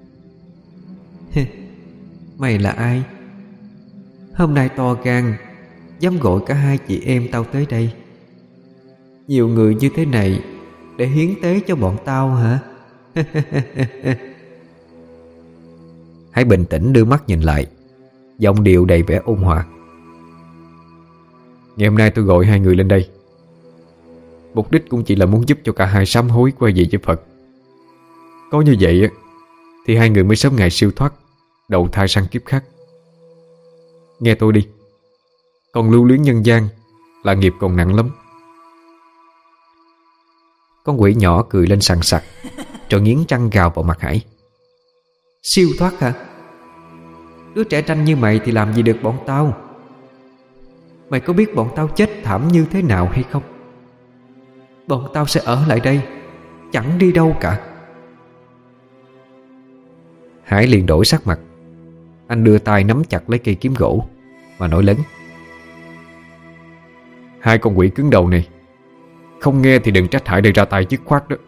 Mày là ai? Hôm nay to gan, dám gọi cả 2 chị em tao tới đây. Nhiều người như thế này để hiến tế cho bọn tao hả? Hãy bình tĩnh đưa mắt nhìn lại, giọng điệu đầy vẻ ôn hòa. Ngày hôm nay tôi gọi 2 người lên đây, mục đích cũng chỉ là muốn giúp cho cả hai sám hối quay về với Phật. Có như vậy thì 2 người mới sớm ngày siêu thoát, đầu thai sang kiếp khác. Nghe tôi đi, còn lưu luyến nhân gian là nghiệp còn nặng lắm. Con quỷ nhỏ cười lên sằng sặc, rồi nghiến răng gào vào mặt Hải. Siêu thoát hả? Đứa trẻ tranh như mày thì làm gì được bọn tao? Mày có biết bọn tao chết thảm như thế nào hay không? Bọn tao sẽ ở lại đây, chẳng đi đâu cả. Hải liền đổi sắc mặt. Anh đưa tay nắm chặt lấy cây kiếm gỗ mà nói lớn. 2 con quỷ cứng đầu này, không nghe thì đừng trách Hải đây ra tay dứt khoát đó.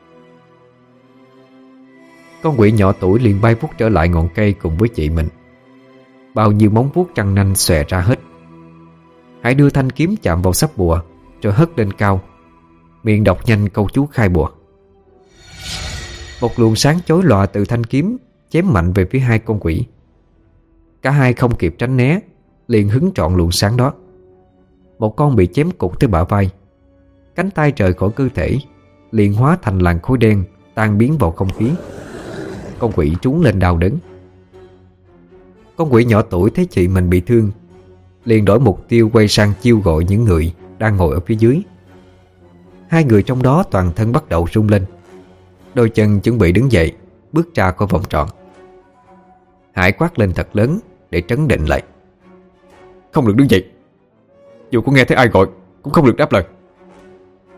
Con quỷ nhỏ tuổi liền bay vút trở lại ngọn cây cùng với chị mình. Bao nhiêu móng vuốt răng nanh xòe ra hết. Hải đưa thanh kiếm chạm vào sắp bùa, rồi hất lên cao, miệng đọc nhanh câu chú khai bùa. Một luồng sáng chói lòa từ thanh kiếm chém mạnh về phía 2 con quỷ. Cả hai không kịp tránh né, liền hứng trọn luồng sáng đó. Một con bị chém cụt tới bả vai, cánh tay rời khỏi cơ thể, liền hóa thành làn khói đen tan biến vào không khí. Con quỷ trú lên đau đớn. Con quỷ nhỏ tuổi thấy chị mình bị thương, liền đổi mục tiêu quay sang chiêu gọi những người đang ngồi ở phía dưới. 2 người trong đó toàn thân bắt đầu rung lên, đôi chân chuẩn bị đứng dậy, bước ra khỏi vòng tròn. Hải quát lên thật lớn để trấn định lại. Không được đứng dậy, dù có nghe thấy ai gọi cũng không được đáp lời.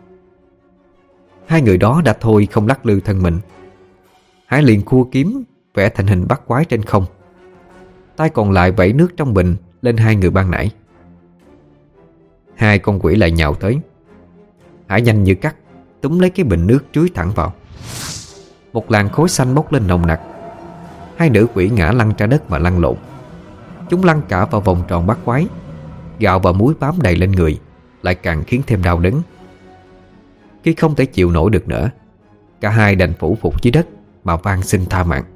2 người đó đã thôi không lắc lư thân mình. Hải liền khua kiếm, vẽ thành hình bắt quái trên không. Tay còn lại vẩy nước trong bình lên hai người ban nãy. Hai con quỷ lại nhào tới. Hải nhanh như cắt túm lấy cái bình nước trưới thẳng vào. Một làn khói xanh bốc lên nồng nặc. Hai nữ quỷ ngã lăn ra đất mà lăn lộn. Chúng lăn cả vào vòng tròn bắt quái. Gạo và muối bám đầy lên người, lại càng khiến thêm đau đớn. Khi không thể chịu nổi được nữa, cả hai đành phủ phục dưới đất mà van xin tha mạng.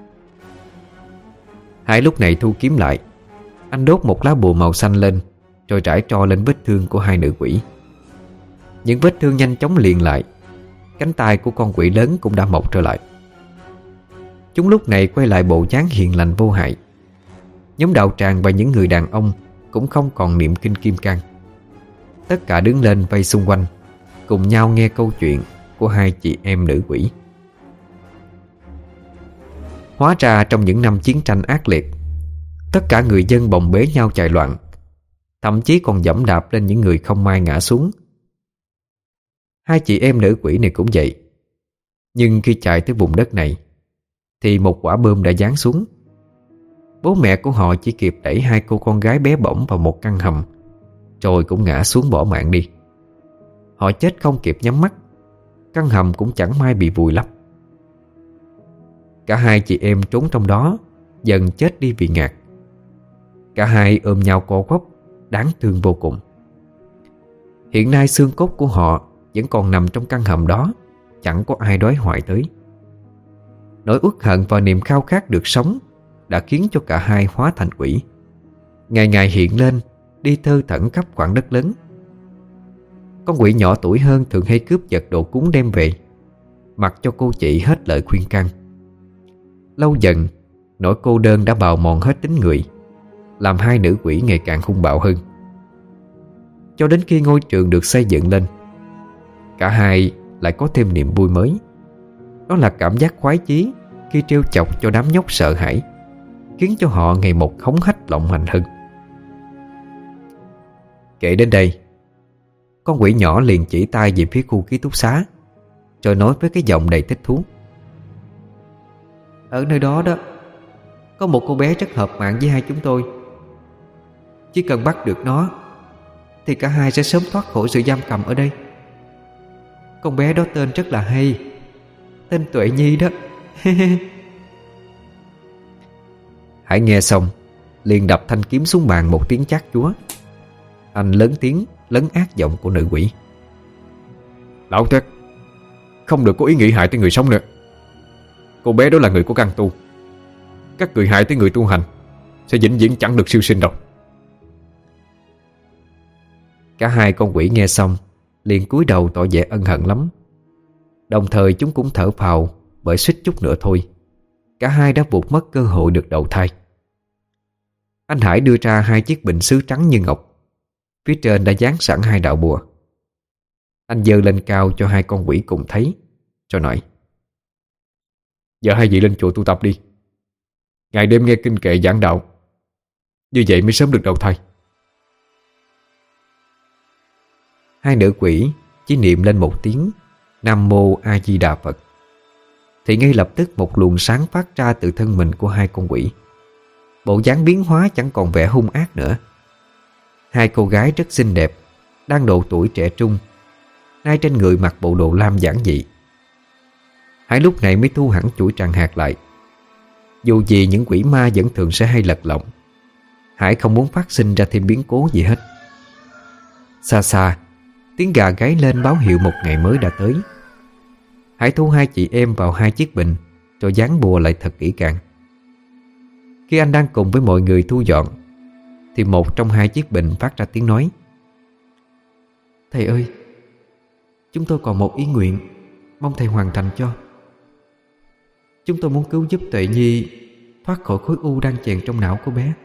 Hải lúc này thu kiếm lại. Anh đốt một lá bùa màu xanh lên, rồi rải tro lên vết thương của hai nữ quỷ. Những vết thương nhanh chóng liền lại. Cánh tay của con quỷ lớn cũng đã mọc trở lại. Chúng lúc này quay lại bộ dáng hiền lành vô hại. Nhóm đạo tràng và những người đàn ông cũng không còn niệm kinh kim cang. Tất cả đứng lên vây xung quanh, cùng nhau nghe câu chuyện của hai chị em nữ quỷ. Hóa ra trong những năm chiến tranh ác liệt, tất cả người dân bồng bế nhau chạy loạn, thậm chí còn giẫm đạp lên những người không may ngã xuống. Hai chị em nữ quỷ này cũng vậy. Nhưng khi chạy tới vùng đất này thì một quả bom đã giáng xuống. Bố mẹ của họ chỉ kịp đẩy hai cô con gái bé bỏng vào một căn hầm, rồi cũng ngã xuống bỏ mạng đi. Họ chết không kịp nhắm mắt. Căn hầm cũng chẳng may bị vùi lấp. Cả hai chị em trốn trong đó dần chết đi vì ngạt. Cả hai ôm nhau co quắp, đáng thương vô cùng. Hiện nay xương cốt của họ vẫn còn nằm trong căn hầm đó, chẳng có ai đói hoài tới. Nỗi uất hận và niềm khao khát được sống đã khiến cho cả hai hóa thành quỷ, ngày ngày hiện lên, đi thơ thẩn khắp khoảng đất lớn. Con quỷ nhỏ tuổi hơn thường hay cướp giật đồ cúng đem về, mặc cho cô chị hết lời khuyên can. Lâu dần, nỗi cô đơn đã bào mòn hết tính người, làm hai nữ quỷ ngày càng hung bạo hơn. Cho đến khi ngôi trường được xây dựng lên, cả hai lại có thêm niềm vui mới. Đó là cảm giác khoái chí khi trêu chọc cho đám nhóc sợ hãi, khiến cho họ ngày một hống hách lộng hành hơn. Kể đến đây, con quỷ nhỏ liền chỉ tay về phía khu ký túc xá, rồi nói với cái giọng đầy thích thú: "Ở nơi đó đó, có một cô bé rất hợp mạng với hai chúng tôi. Chỉ cần bắt được nó thì cả hai sẽ sớm thoát khỏi sự giam cầm ở đây. Con bé đó tên rất là hay, tên Tuệ Nhi đó." Hải nghe xong liền đập thanh kiếm xuống bàn một tiếng chát chúa. Anh lớn tiếng lấn át giọng của nữ quỷ: "Lão Thất, không được có ý nghĩ hại tới người sống nữa. Cô bé đó là người của căn tu. Các người hại tới người tu hành sẽ vĩnh viễn chẳng được siêu sinh đâu." Cả hai con quỷ nghe xong liền cúi đầu tỏ vẻ ân hận lắm. Đồng thời chúng cũng thở phào, bởi suýt chút nữa thôi cả hai đã vụt mất cơ hội được đầu thai. Anh Hải đưa ra hai chiếc bình sứ trắng như ngọc. Phía trên đã dán sẵn hai đạo bùa. Anh giơ lên cao cho hai con quỷ cùng thấy, rồi nói: "Giờ hai vị lên chùa tu tập đi. Ngày đêm nghe kinh kệ giảng đạo, như vậy mới sớm được đầu thai." Hai nữ quỷ chỉ niệm lên một tiếng Nam Mô A Di Đà Phật, thì ngay lập tức một luồng sáng phát ra từ thân mình của hai con quỷ. Bộ dáng biến hóa chẳng còn vẻ hung ác nữa. Hai cô gái rất xinh đẹp, đang độ tuổi trẻ trung, nay trên người mặc bộ đồ lam giản dị. Hải lúc này mới thu hẳn chuỗi tràng hạt lại. Dù gì những quỷ ma vẫn thường sẽ hay lật lọng, Hải không muốn phát sinh ra thêm biến cố gì hết. Xa xa, tiếng gà gáy lên báo hiệu một ngày mới đã tới. Hải thu hai chị em vào hai chiếc bình, rồi dán bùa lại thật kỹ càng. Khi anh đang cùng với mọi người thu dọn, thì một trong hai chiếc bình phát ra tiếng nói: "Thầy ơi, chúng tôi còn một ý nguyện, mong thầy hoàn thành cho. Chúng tôi muốn cứu giúp Tuệ Nhi thoát khỏi khối u đang chèn trong não của bé."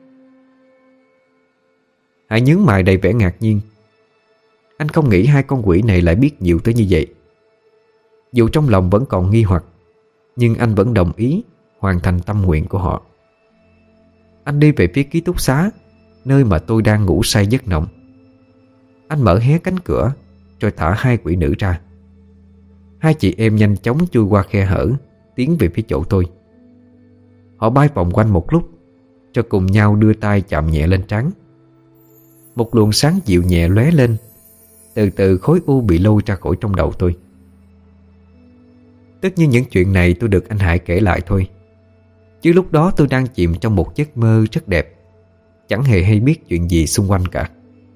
Hải nhướng mày đầy vẻ ngạc nhiên. Anh không nghĩ hai con quỷ này lại biết nhiều tới như vậy. Dù trong lòng vẫn còn nghi hoặc, nhưng anh vẫn đồng ý hoàn thành tâm nguyện của họ. Anh đi về phía ký túc xá, nơi mà tôi đang ngủ say giấc nồng. Anh mở hé cánh cửa, rồi thả hai quỷ nữ ra. Hai chị em nhanh chóng chui qua khe hở, tiến về phía chỗ tôi. Họ bay vòng quanh một lúc, cho cùng nhau đưa tay chạm nhẹ lên trán. Một luồng sáng dịu nhẹ lóe lên. Từ từ khối u bị lôi ra khỏi trong đầu tôi. Tất nhiên những chuyện này tôi được anh Hải kể lại thôi, chứ lúc đó tôi đang chìm trong một giấc mơ rất đẹp, chẳng hề hay biết chuyện gì xung quanh cả.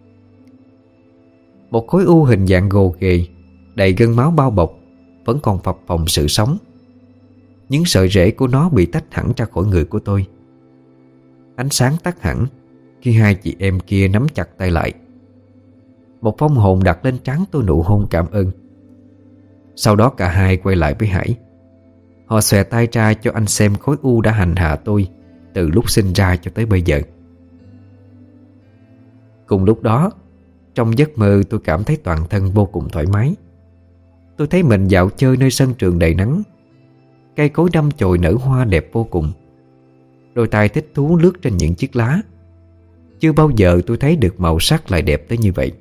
Một khối u hình dạng gồ ghề, đầy gân máu bao bọc, vẫn còn phập phồng sự sống. Những sợi rễ của nó bị tách hẳn ra khỏi người của tôi. Ánh sáng tắt hẳn khi hai chị em kia nắm chặt tay lại. Một phong hồn đặt lên trán tôi nụ hôn cảm ơn. Sau đó cả hai quay lại với Hải. Họ xòe tay ra cho anh xem khối u đã hành hạ tôi từ lúc sinh ra cho tới bây giờ. Cùng lúc đó, trong giấc mơ tôi cảm thấy toàn thân vô cùng thoải mái. Tôi thấy mình dạo chơi nơi sân trường đầy nắng. Cây cối đâm chồi nở hoa đẹp vô cùng. Đôi tay thích thú lướt trên những chiếc lá. Chưa bao giờ tôi thấy được màu sắc lại đẹp tới như vậy.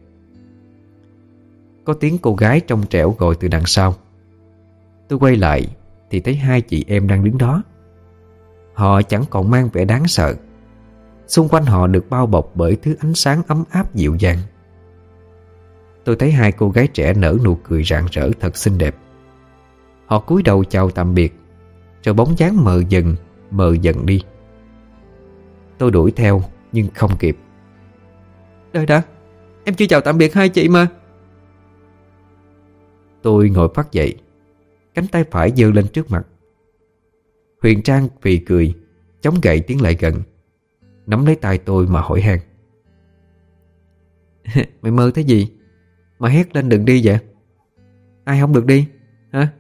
Có tiếng cô gái trong trẻo gọi từ đằng sau. Tôi quay lại thì thấy hai chị em đang đứng đó. Họ chẳng còn mang vẻ đáng sợ. Xung quanh họ được bao bọc bởi thứ ánh sáng ấm áp dịu dàng. Tôi thấy hai cô gái trẻ nở nụ cười rạng rỡ thật xinh đẹp. Họ cúi đầu chào tạm biệt, rồi bóng dáng mờ dần đi. Tôi đuổi theo nhưng không kịp. Đợi đã, em chưa chào tạm biệt hai chị mà. Tôi ngồi phát dậy, cánh tay phải giơ lên trước mặt. Huyền Trang phì cười, chống gậy tiến lại gần, nắm lấy tay tôi mà hỏi han. Mày mơ thấy gì mà hét lên đừng đi vậy? Ai không được đi hả?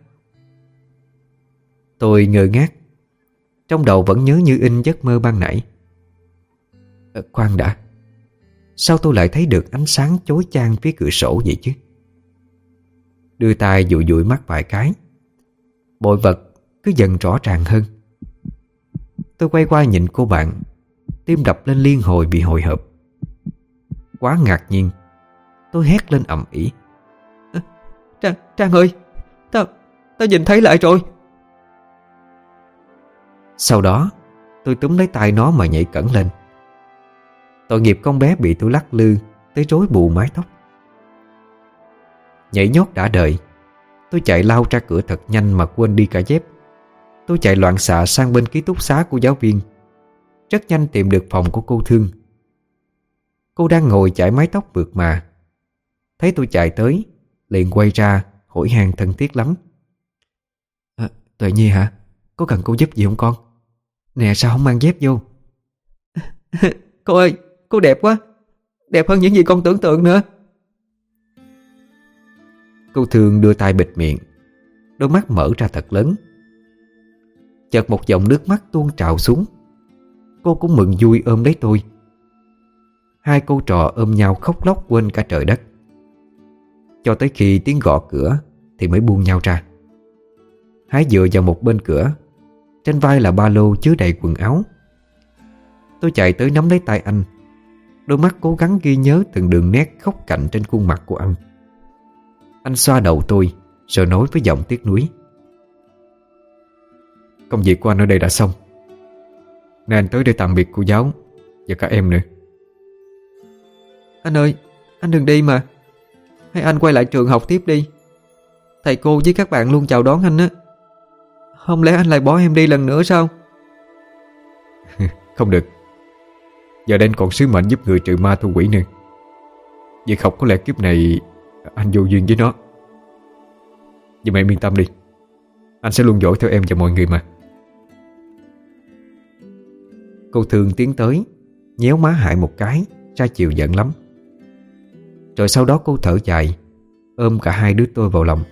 Tôi ngơ ngác. Trong đầu vẫn nhớ như in giấc mơ ban nãy. Khoan đã, sao tôi lại thấy được ánh sáng chói chang phía cửa sổ vậy chứ? Đưa tay dụi dụi mắt vài cái. Mọi vật cứ dần rõ ràng hơn. Tôi quay qua nhìn cô bạn, tim đập lên liên hồi vì hồi hộp. Quá ngạc nhiên, tôi hét lên ầm ĩ. Trang ơi, tao nhìn thấy lại rồi. Sau đó tôi túm lấy tay nó mà nhảy cẫng lên. Tội nghiệp con bé bị tôi lắc lư tới rối bù mái tóc. Nhảy nhót đã đời, tôi chạy lao ra cửa thật nhanh mà quên đi cả dép. Tôi chạy loạn xạ sang bên ký túc xá của giáo viên. Rất nhanh tìm được phòng của cô Thương. Cô đang ngồi chải mái tóc mượt mà. Thấy tôi chạy tới, liền quay ra hỏi han thân thiết lắm. Tuệ Nhi hả? Có cần cô giúp gì không con? Nè, sao không mang dép vô? Cô ơi, cô đẹp quá. Đẹp hơn những gì con tưởng tượng nữa. Cô Thương đưa tay bịt miệng, đôi mắt mở ra thật lớn. Chợt một dòng nước mắt tuôn trào xuống. Cô cũng mừng vui ôm lấy tôi. Hai cô trò ôm nhau khóc lóc quên cả trời đất. Cho tới khi tiếng gõ cửa thì mới buông nhau ra. Hải dựa vào một bên cửa, trên vai là ba lô chứa đầy quần áo. Tôi chạy tới nắm lấy tay anh. Đôi mắt cố gắng ghi nhớ từng đường nét khóc cạnh trên khuôn mặt của anh. Anh xoa đầu tôi rồi nói với giọng tiếc nuối. Công việc của anh ở đây đã xong, nên anh tới để tạm biệt cô giáo và cả em nữa. Anh ơi, anh đừng đi mà. Hay anh quay lại trường học tiếp đi. Thầy cô với các bạn luôn chào đón anh á. Không lẽ anh lại bỏ em đi lần nữa sao? Không được. Giờ đây anh còn sứ mệnh giúp người trừ ma thu quỷ nữa. Việc học có lẽ kiếp này anh vô duyên với nó. Nhưng mà em yên tâm đi, anh sẽ luôn dõi theo em và mọi người mà. Cô Thương tiến tới, nhéo má Hải một cái, ra chiều giận lắm. Rồi sau đó cô thở dài, ôm cả hai đứa tôi vào lòng.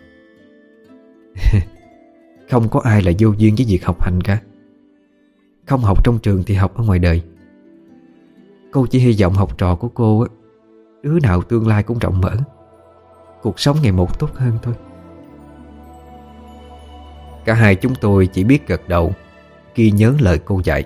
Không có ai là vô duyên với việc học hành cả. Không học trong trường thì học ở ngoài đời. Cô chỉ hy vọng học trò của cô á, đứa nào tương lai cũng rộng mở, cuộc sống ngày một tốt hơn thôi. Cả hai chúng tôi chỉ biết gật đầu, ghi nhớ lời cô dạy.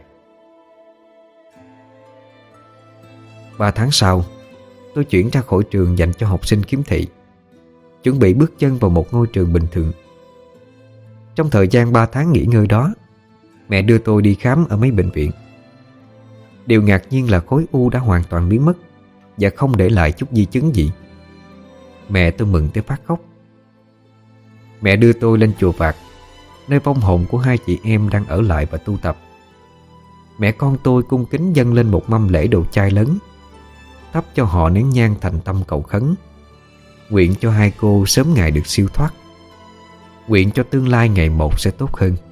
3 tháng sau, tôi chuyển ra khỏi trường dành cho học sinh khiếm thị, chuẩn bị bước chân vào một ngôi trường bình thường. Trong thời gian 3 tháng nghỉ ngơi đó, Mẹ đưa tôi đi khám ở mấy bệnh viện. Điều ngạc nhiên là khối u đã hoàn toàn biến mất và không để lại chút di chứng gì. Mẹ tôi mừng tới phát khóc. Mẹ đưa tôi lên chùa Vạc, nơi vong hồn của hai chị em đang ở lại và tu tập. Mẹ con tôi cung kính dâng lên một mâm lễ đồ chay lớn, thắp cho họ nén nhang thành tâm cầu khấn, nguyện cho hai cô sớm ngày được siêu thoát, nguyện cho tương lai ngày một sẽ tốt hơn.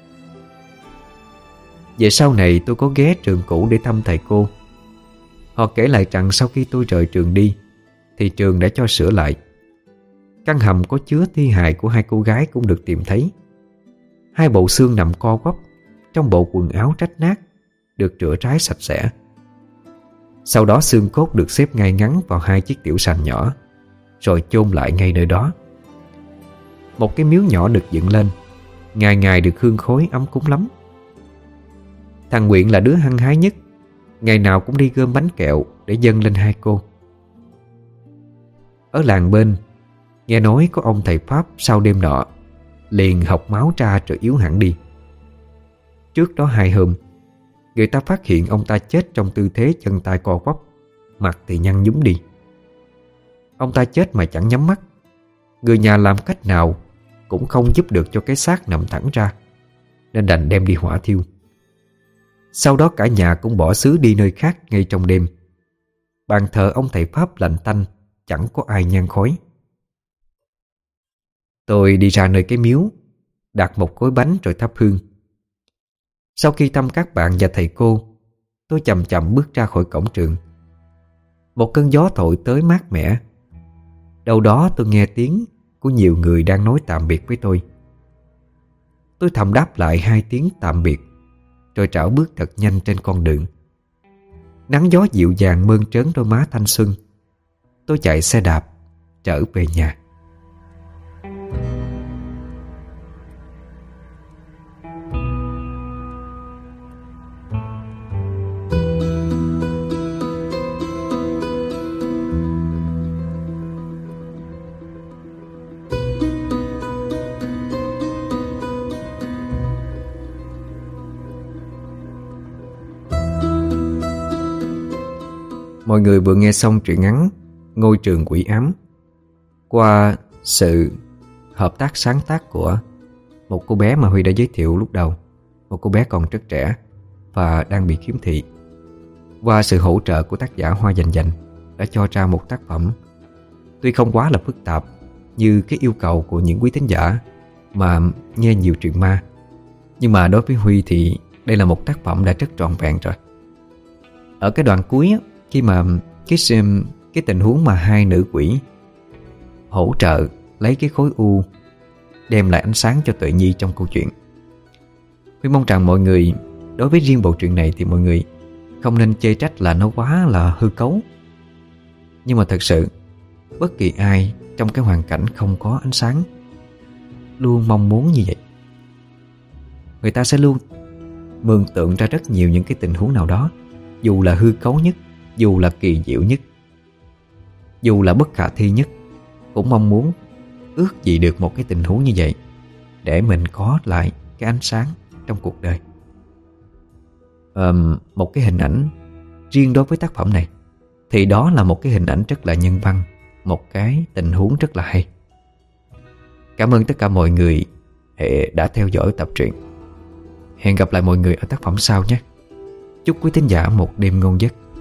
Về sau này tôi có ghé trường cũ để thăm thầy cô. Họ kể lại rằng sau khi tôi rời trường đi thì trường đã cho sửa lại. Căn hầm có chứa thi hài của hai cô gái cũng được tìm thấy. Hai bộ xương nằm co quắp trong bộ quần áo rách nát, được rửa ráy sạch sẽ. Sau đó xương cốt được xếp ngay ngắn vào hai chiếc tiểu sàn nhỏ, rồi chôn lại ngay nơi đó. Một cái miếu nhỏ được dựng lên, ngày ngày được hương khói ấm cúng lắm. Thằng Nguyện là đứa hăng hái nhất, ngày nào cũng đi gom bánh kẹo để dâng lên hai cô. Ở làng bên, nghe nói có ông thầy Pháp sau đêm nọ liền học máu ra rồi yếu hẳn đi. Trước đó 2 hôm, người ta phát hiện ông ta chết trong tư thế chân tay co quắp, mặt thì nhăn nhúm đi. Ông ta chết mà chẳng nhắm mắt. Người nhà làm cách nào cũng không giúp được cho cái xác nằm thẳng ra, nên đành đem đi hỏa thiêu. Sau đó cả nhà cũng bỏ xứ đi nơi khác ngay trong đêm. Bàn thờ ông thầy Pháp lạnh tanh, chẳng có ai nhang khói. Tôi đi ra nơi cái miếu, đặt một cối bánh rồi thắp hương. Sau khi thăm các bạn và thầy cô, tôi chậm chậm bước ra khỏi cổng trường. Một cơn gió thổi tới mát mẻ. Đâu đó tôi nghe tiếng của nhiều người đang nói tạm biệt với tôi. Tôi thầm đáp lại 2 tiếng tạm biệt, rồi trảo bước thật nhanh trên con đường. Nắng gió dịu dàng mơn trớn đôi má thanh xuân. Tôi chạy xe đạp trở về nhà. Mọi người vừa nghe xong truyện ngắn Ngôi trường quỷ ám qua sự hợp tác sáng tác của một cô bé mà Huy đã giới thiệu lúc đầu. Một cô bé còn rất trẻ và đang bị khiếm thị. Qua sự hỗ trợ của tác giả Hoa Dành Dành đã cho ra một tác phẩm tuy không quá là phức tạp như cái yêu cầu của những quý thính giả mà nghe nhiều truyện ma, nhưng mà đối với Huy thì đây là một tác phẩm đã rất trọn vẹn rồi. Ở cái đoạn cuối khi mà cái tình huống mà 2 nữ quỷ hỗ trợ lấy cái khối u đem lại ánh sáng cho Tuệ Nhi trong câu chuyện, Huy mong rằng mọi người đối với riêng bộ truyện này thì mọi người không nên chê trách là nó quá là hư cấu. Nhưng mà thật sự bất kỳ ai trong cái hoàn cảnh không có ánh sáng luôn mong muốn như vậy. Người ta sẽ luôn mường tượng ra rất nhiều những cái tình huống nào đó, dù là hư cấu nhất, dù là kỳ diệu nhất, dù là bất khả thi nhất, cũng mong muốn ước gì được một cái tình huống như vậy để mình có lại cái ánh sáng trong cuộc đời. Một cái hình ảnh riêng đối với tác phẩm này thì đó là một cái hình ảnh rất là nhân văn, một cái tình huống rất là hay. Cảm ơn tất cả mọi người đã theo dõi tập truyện. Hẹn gặp lại mọi người ở tác phẩm sau nhé. Chúc quý thính giả một đêm ngon giấc.